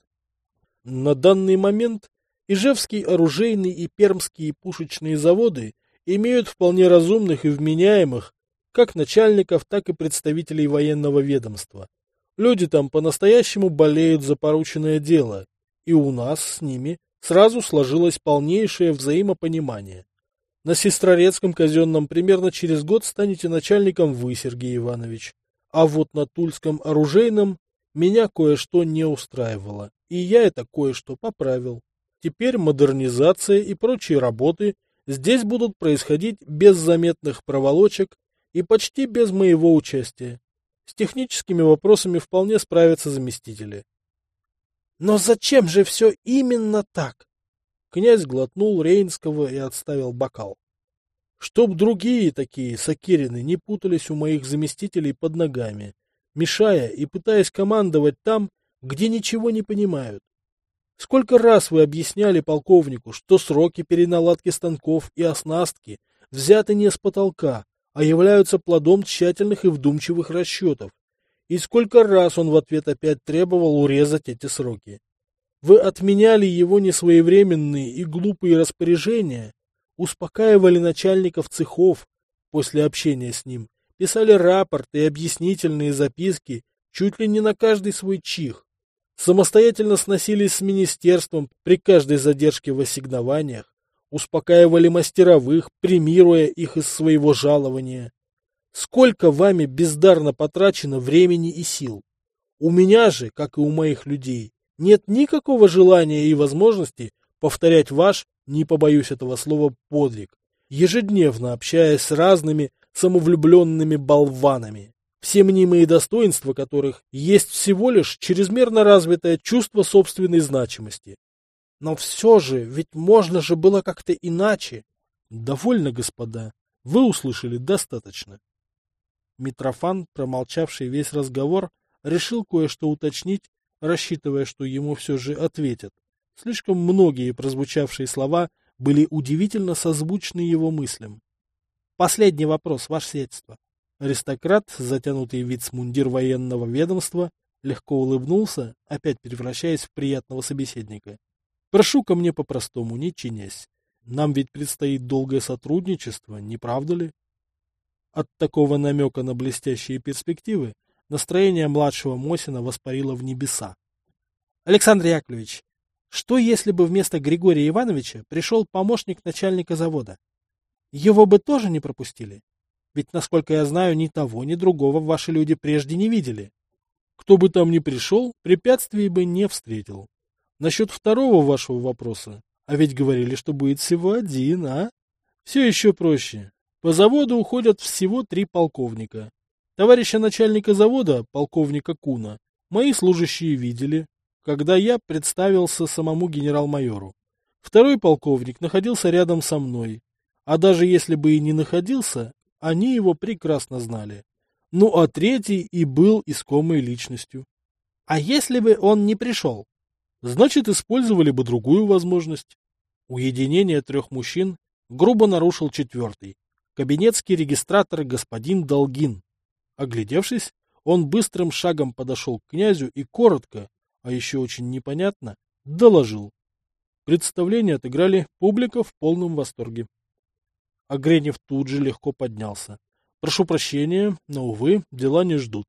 На данный момент Ижевский оружейный и Пермские пушечные заводы имеют вполне разумных и вменяемых как начальников, так и представителей военного ведомства. Люди там по-настоящему болеют за порученное дело, и у нас с ними сразу сложилось полнейшее взаимопонимание. На Сестрорецком казенном примерно через год станете начальником вы, Сергей Иванович, а вот на Тульском оружейном меня кое-что не устраивало, и я это кое-что поправил. Теперь модернизация и прочие работы здесь будут происходить без заметных проволочек и почти без моего участия. С техническими вопросами вполне справятся заместители. Но зачем же все именно так? Князь глотнул Рейнского и отставил бокал. Чтоб другие такие сокерины не путались у моих заместителей под ногами, мешая и пытаясь командовать там, где ничего не понимают. Сколько раз вы объясняли полковнику, что сроки переналадки станков и оснастки взяты не с потолка, а являются плодом тщательных и вдумчивых расчетов, и сколько раз он в ответ опять требовал урезать эти сроки. Вы отменяли его несвоевременные и глупые распоряжения, успокаивали начальников цехов после общения с ним, писали рапорты и объяснительные записки чуть ли не на каждый свой чих, самостоятельно сносились с министерством при каждой задержке в ассигнованиях, успокаивали мастеровых, премируя их из своего жалования. Сколько вами бездарно потрачено времени и сил? У меня же, как и у моих людей, нет никакого желания и возможности повторять ваш, не побоюсь этого слова, подвиг, ежедневно общаясь с разными самовлюбленными болванами, все мнимые достоинства которых есть всего лишь чрезмерно развитое чувство собственной значимости. Но все же, ведь можно же было как-то иначе. Довольно, господа, вы услышали достаточно. Митрофан, промолчавший весь разговор, решил кое-что уточнить, рассчитывая, что ему все же ответят. Слишком многие прозвучавшие слова были удивительно созвучны его мыслям. Последний вопрос, ваше сиятельство. Аристократ, затянутый в вицмундир военного ведомства, легко улыбнулся, опять превращаясь в приятного собеседника. Прошу ко мне по-простому, не чинясь. Нам ведь предстоит долгое сотрудничество, не правда ли? От такого намека на блестящие перспективы настроение младшего Мосина воспарило в небеса. Александр Яковлевич, что если бы вместо Григория Ивановича пришел помощник начальника завода? Его бы тоже не пропустили? Ведь, насколько я знаю, ни того, ни другого ваши люди прежде не видели. Кто бы там ни пришел, препятствий бы не встретил. Насчет второго вашего вопроса, а ведь говорили, что будет всего один, а? Все еще проще. По заводу уходят всего три полковника. Товарища начальника завода, полковника Куна, мои служащие видели, когда я представился самому генерал-майору. Второй полковник находился рядом со мной, а даже если бы и не находился, они его прекрасно знали. Ну а третий и был искомой личностью. А если бы он не пришел? Значит, использовали бы другую возможность. Уединение трех мужчин грубо нарушил четвертый, кабинетский регистратор господин Долгин. Оглядевшись, он быстрым шагом подошел к князю и коротко, а еще очень непонятно, доложил. Представление отыграли, публика в полном восторге. Огренев тут же легко поднялся. Прошу прощения, но, увы, дела не ждут.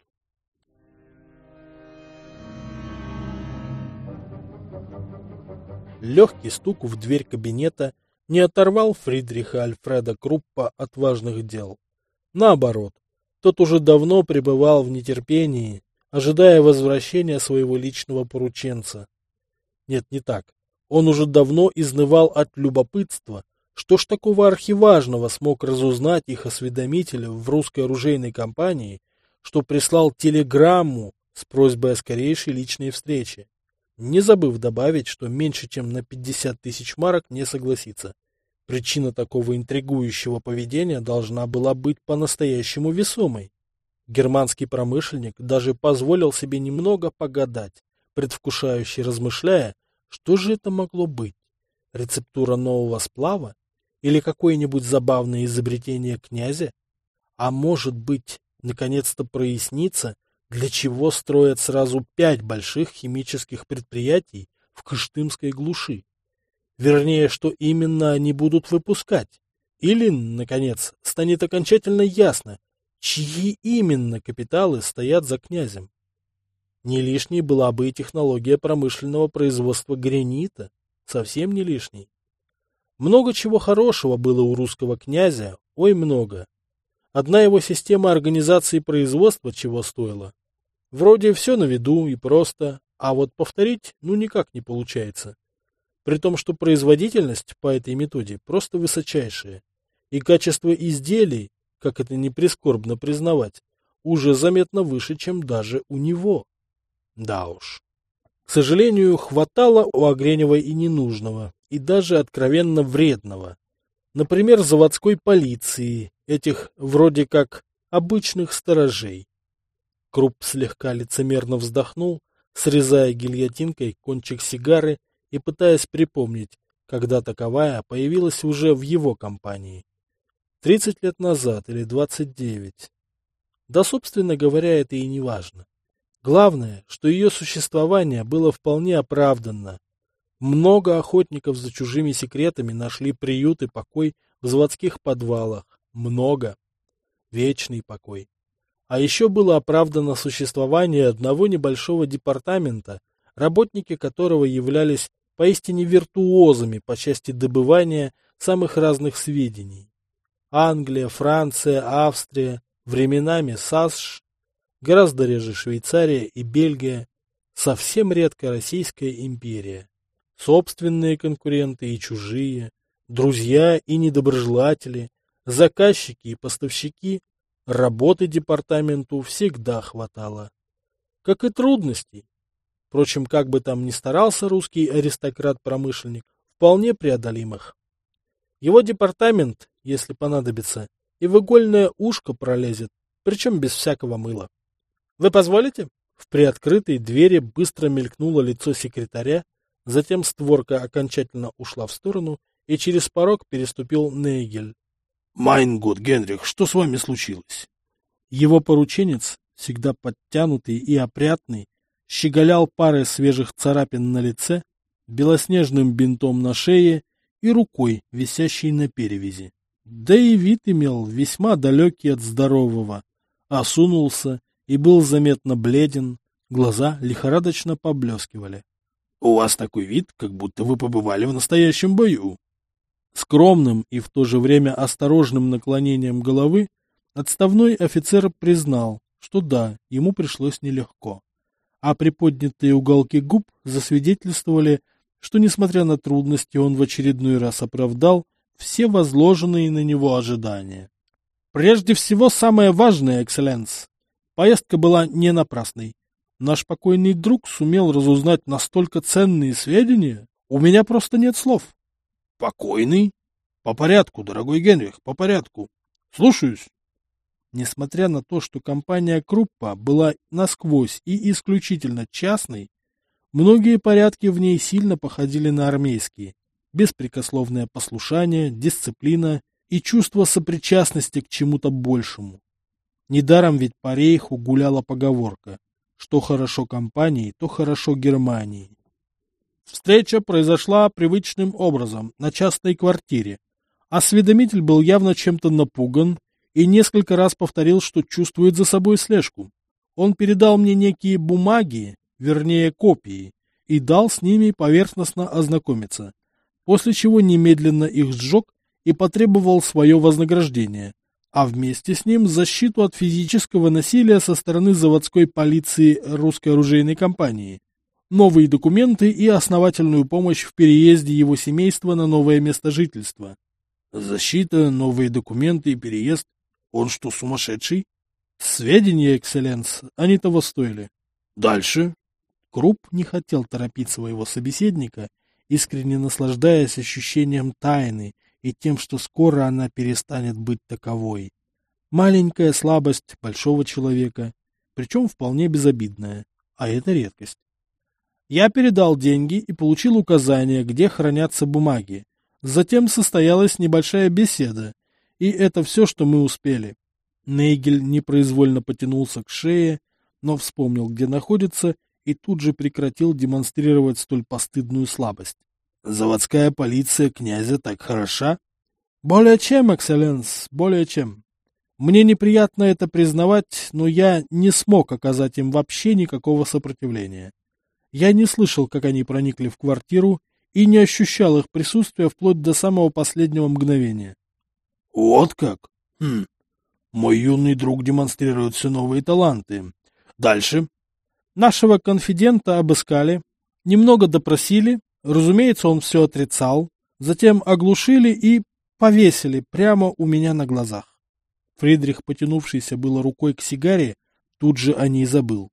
Легкий стук в дверь кабинета не оторвал Фридриха Альфреда Круппа от важных дел. Наоборот, тот уже давно пребывал в нетерпении, ожидая возвращения своего личного порученца. Нет, не так. Он уже давно изнывал от любопытства, что ж такого архиважного смог разузнать их осведомитель в русской оружейной компании, что прислал телеграмму с просьбой о скорейшей личной встрече, не забыв добавить, что меньше чем на пятьдесят тысяч марок не согласится. Причина такого интригующего поведения должна была быть по-настоящему весомой. Германский промышленник даже позволил себе немного погадать, предвкушающе размышляя, что же это могло быть? Рецептура нового сплава? Или какое-нибудь забавное изобретение князя? А может быть, наконец-то прояснится, для чего строят сразу пять больших химических предприятий в Кыштымской глуши? Вернее, что именно они будут выпускать? Или, наконец, станет окончательно ясно, чьи именно капиталы стоят за князем? Не лишней была бы и технология промышленного производства гранита, совсем не лишней. Много чего хорошего было у русского князя, ой, много. Одна его система организации производства чего стоила. Вроде все на виду и просто, а вот повторить ну никак не получается. При том, что производительность по этой методе просто высочайшая, и качество изделий, как это не прискорбно признавать, уже заметно выше, чем даже у него. Да уж. К сожалению, хватало у Огренева и ненужного, и даже откровенно вредного. Например, заводской полиции, этих вроде как обычных сторожей. Крупп слегка лицемерно вздохнул, срезая гильотинкой кончик сигары и пытаясь припомнить, когда таковая появилась уже в его компании. Тридцать лет назад или двадцать девять. Да, собственно говоря, это и не важно. Главное, что ее существование было вполне оправданно. Много охотников за чужими секретами нашли приют и покой в заводских подвалах. Много. Вечный покой. А еще было оправдано существование одного небольшого департамента, работники которого являлись поистине виртуозами по части добывания самых разных сведений. Англия, Франция, Австрия, временами САСШ, гораздо реже Швейцария и Бельгия, совсем редко Российская империя. Собственные конкуренты и чужие, друзья и недоброжелатели, заказчики и поставщики, работы департаменту всегда хватало. Как и трудностей. Впрочем, как бы там ни старался русский аристократ-промышленник, вполне преодолимых. Его департамент, если понадобится, и в игольное ушко пролезет, причем без всякого мыла. Вы позволите? В приоткрытой двери быстро мелькнуло лицо секретаря, Затем створка окончательно ушла в сторону, и через порог переступил Нейгель. «Майн год, Генрих, что с вами случилось?» Его порученец, всегда подтянутый и опрятный, щеголял парой свежих царапин на лице, белоснежным бинтом на шее и рукой, висящей на перевязи. Да и вид имел весьма далекий от здорового, осунулся и был заметно бледен, глаза лихорадочно поблескивали. — У вас такой вид, как будто вы побывали в настоящем бою. Скромным и в то же время осторожным наклонением головы отставной офицер признал, что да, ему пришлось нелегко. А приподнятые уголки губ засвидетельствовали, что, несмотря на трудности, он в очередной раз оправдал все возложенные на него ожидания. Прежде всего, самое важное, экселленс. Поездка была не напрасной. Наш покойный друг сумел разузнать настолько ценные сведения, у меня просто нет слов. Покойный? По порядку, дорогой Генрих, по порядку. Слушаюсь. Несмотря на то, что компания Круппа была насквозь и исключительно частной, многие порядки в ней сильно походили на армейские. Беспрекословное послушание, дисциплина и чувство сопричастности к чему-то большему. Недаром ведь по рейху гуляла поговорка: что хорошо компании, то хорошо Германии. Встреча произошла привычным образом, на частной квартире. Осведомитель был явно чем-то напуган и несколько раз повторил, что чувствует за собой слежку. Он передал мне некие бумаги, вернее копии, и дал с ними поверхностно ознакомиться, после чего немедленно их сжег и потребовал свое вознаграждение, а вместе с ним защиту от физического насилия со стороны заводской полиции русской оружейной компании, новые документы и основательную помощь в переезде его семейства на новое место жительства. Защита, новые документы и переезд. Он что, сумасшедший? Сведения, экселленс, они того стоили. Дальше. Круп не хотел торопить своего собеседника, искренне наслаждаясь ощущением тайны и тем, что скоро она перестанет быть таковой. Маленькая слабость большого человека, причем вполне безобидная, а это редкость. Я передал деньги и получил указания, где хранятся бумаги. Затем состоялась небольшая беседа, и это все, что мы успели. Нейгель непроизвольно потянулся к шее, но вспомнил, где находится, и тут же прекратил демонстрировать столь постыдную слабость. Заводская полиция князя так хороша? Более чем, экселленс, более чем. Мне неприятно это признавать, но я не смог оказать им вообще никакого сопротивления. Я не слышал, как они проникли в квартиру, и не ощущал их присутствия вплоть до самого последнего мгновения. Вот как? Хм. Мой юный друг демонстрирует все новые таланты. Дальше. Нашего конфидента обыскали, немного допросили, разумеется, он все отрицал, затем оглушили и повесили прямо у меня на глазах. Фридрих, потянувшийся было рукой к сигаре, тут же о ней забыл.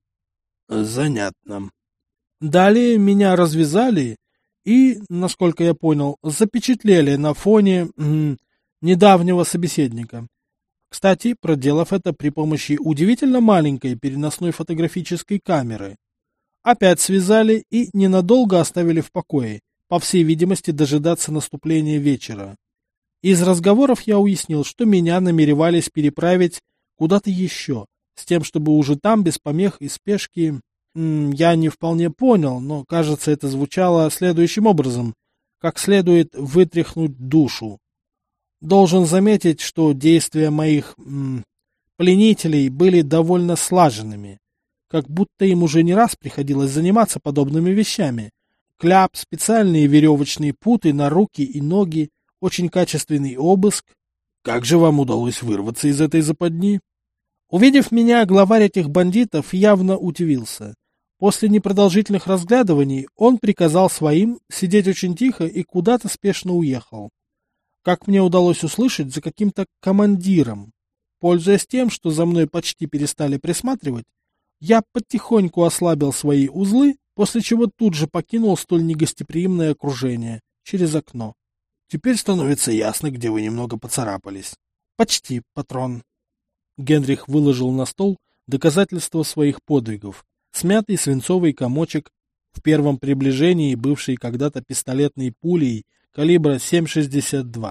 Занятно. Далее меня развязали и, насколько я понял, запечатлели на фоне м, недавнего собеседника. Кстати, проделав это при помощи удивительно маленькой переносной фотографической камеры. Опять связали и ненадолго оставили в покое, по всей видимости, дожидаться наступления вечера. Из разговоров я уяснил, что меня намеревались переправить куда-то еще, с тем, чтобы уже там, без помех и спешки... Я не вполне понял, но, кажется, это звучало следующим образом: как следует вытряхнуть душу. Должен заметить, что действия моих м, пленителей были довольно слаженными, как будто им уже не раз приходилось заниматься подобными вещами. Кляп, специальные веревочные путы на руки и ноги, очень качественный обыск. Как же вам удалось вырваться из этой западни? Увидев меня, главарь этих бандитов явно удивился. После непродолжительных разглядываний он приказал своим сидеть очень тихо и куда-то спешно уехал. Как мне удалось услышать, за каким-то командиром. Пользуясь тем, что за мной почти перестали присматривать, я потихоньку ослабил свои узлы, после чего тут же покинул столь негостеприимное окружение через окно. Теперь становится ясно, где вы немного поцарапались. Почти, патрон. Генрих выложил на стол доказательства своих подвигов. Смятый свинцовый комочек, в первом приближении бывшей когда-то пистолетной пулей калибра семь шестьдесят два.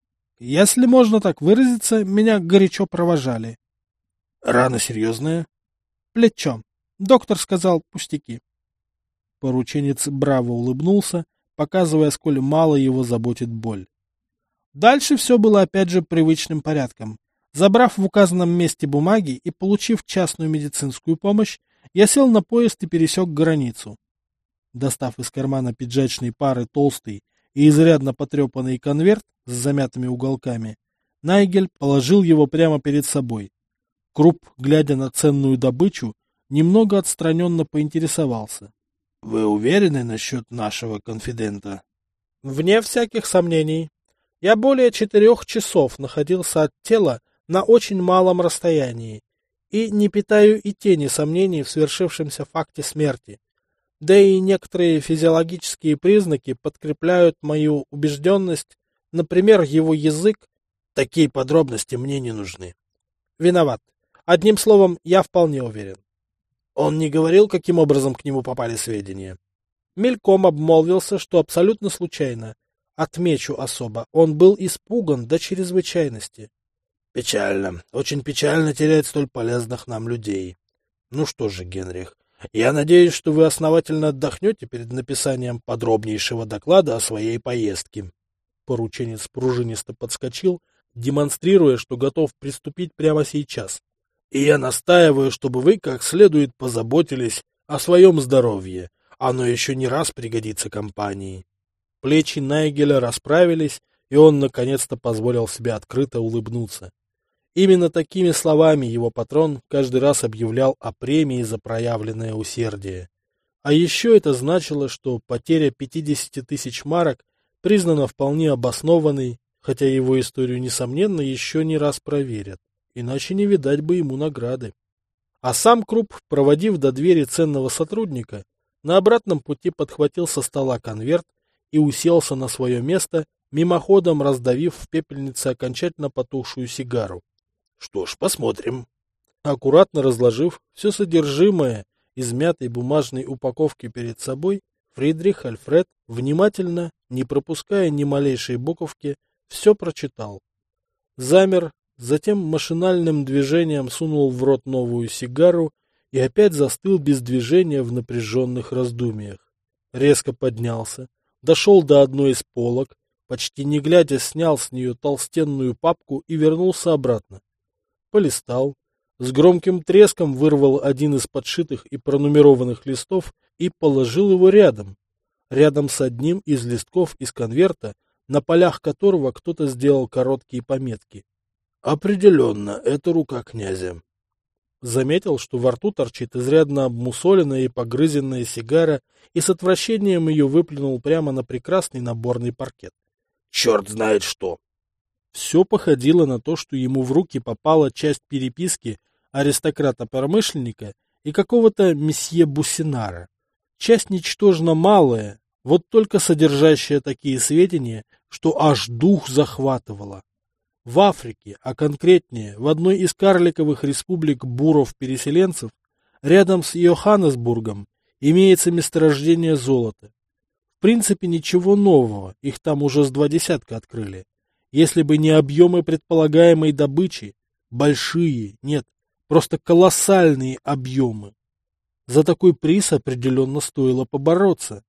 Если можно так выразиться, меня горячо провожали. Рана серьезная? Плечом. Доктор сказал пустяки. Порученец браво улыбнулся, показывая, сколь мало его заботит боль. Дальше все было опять же привычным порядком. Забрав в указанном месте бумаги и получив частную медицинскую помощь, я сел на поезд и пересек границу. Достав из кармана пиджачной пары толстый и изрядно потрепанный конверт с замятыми уголками, Найгель положил его прямо перед собой. Круп, глядя на ценную добычу, немного отстраненно поинтересовался. — Вы уверены насчет нашего конфидента? — Вне всяких сомнений. Я более четырех часов находился от тела на очень малом расстоянии и не питаю и тени сомнений в свершившемся факте смерти. Да и некоторые физиологические признаки подкрепляют мою убежденность, например, его язык. Такие подробности мне не нужны. Виноват. Одним словом, я вполне уверен. Он не говорил, каким образом к нему попали сведения. Мельком обмолвился, что абсолютно случайно. Отмечу особо, он был испуган до чрезвычайности. Печально, очень печально терять столь полезных нам людей. Ну что же, Генрих, я надеюсь, что вы основательно отдохнете перед написанием подробнейшего доклада о своей поездке. Порученец пружинисто подскочил, демонстрируя, что готов приступить прямо сейчас. И я настаиваю, чтобы вы как следует позаботились о своем здоровье. Оно еще не раз пригодится компании. Плечи Найгеля расправились, и он наконец-то позволил себе открыто улыбнуться. Именно такими словами его патрон каждый раз объявлял о премии за проявленное усердие. А еще это значило, что потеря пятидесяти тысяч марок признана вполне обоснованной, хотя его историю, несомненно, еще не раз проверят, иначе не видать бы ему награды. А сам Круп, проводив до двери ценного сотрудника, на обратном пути подхватил со стола конверт и уселся на свое место, мимоходом раздавив в пепельнице окончательно потухшую сигару. Что ж, посмотрим. Аккуратно разложив все содержимое измятой бумажной упаковки перед собой, Фридрих Альфред внимательно, не пропуская ни малейшей буковки, все прочитал. Замер, затем машинальным движением сунул в рот новую сигару и опять застыл без движения в напряженных раздумьях. Резко поднялся, дошел до одной из полок, почти не глядя снял с нее толстенную папку и вернулся обратно. Полистал, с громким треском вырвал один из подшитых и пронумерованных листов и положил его рядом, рядом с одним из листков из конверта, на полях которого кто-то сделал короткие пометки. Определенно, это рука князя. Заметил, что во рту торчит изрядно обмусоленная и погрызенная сигара, и с отвращением ее выплюнул прямо на прекрасный наборный паркет. Черт знает что! Все походило на то, что ему в руки попала часть переписки аристократа-промышленника и какого-то месье Буссинара. Часть ничтожно малая, вот только содержащая такие сведения, что аж дух захватывало. В Африке, а конкретнее в одной из карликовых республик буров-переселенцев, рядом с Йоханнесбургом, имеется месторождение золота. В принципе, ничего нового, их там уже с два десятка открыли. Если бы не объемы предполагаемой добычи, большие, нет, просто колоссальные объемы. За такой приз определенно стоило побороться.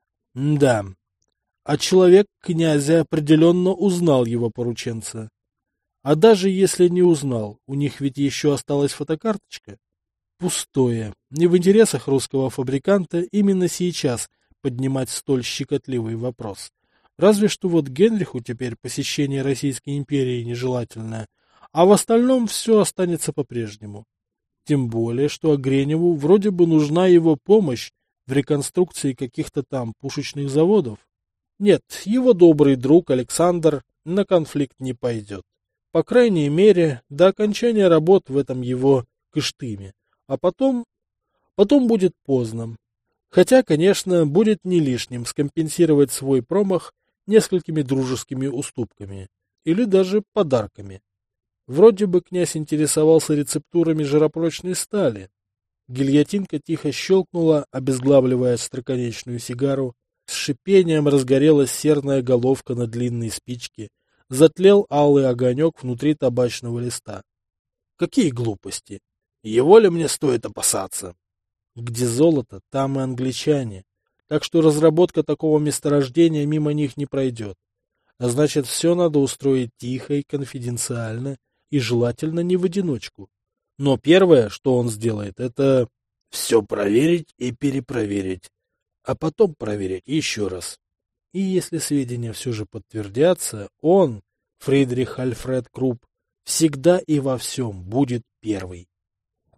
Да, а человек князя определенно узнал его порученца. А даже если не узнал, у них ведь еще осталась фотокарточка. Пустое. Не в интересах русского фабриканта именно сейчас поднимать столь щекотливый вопрос. Разве что вот Генриху теперь посещение Российской империи нежелательно, а в остальном все останется по-прежнему. Тем более, что Огреневу вроде бы нужна его помощь в реконструкции каких-то там пушечных заводов. Нет, его добрый друг Александр на конфликт не пойдет. По крайней мере, до окончания работ в этом его Кыштыме. А потом... Потом будет поздно. Хотя, конечно, будет не лишним скомпенсировать свой промах несколькими дружескими уступками или даже подарками. Вроде бы князь интересовался рецептурами жаропрочной стали. Гильотинка тихо щелкнула, обезглавливая остроконечную сигару. С шипением разгорелась серная головка на длинной спичке. Затлел алый огонек внутри табачного листа. Какие глупости! Его ли мне стоит опасаться? Где золото, там и англичане. Так что разработка такого месторождения мимо них не пройдет. А значит, все надо устроить тихо и конфиденциально, и желательно не в одиночку. Но первое, что он сделает, это все проверить и перепроверить, а потом проверить еще раз. И если сведения все же подтвердятся, он, Фридрих Альфред Крупп, всегда и во всем будет первый.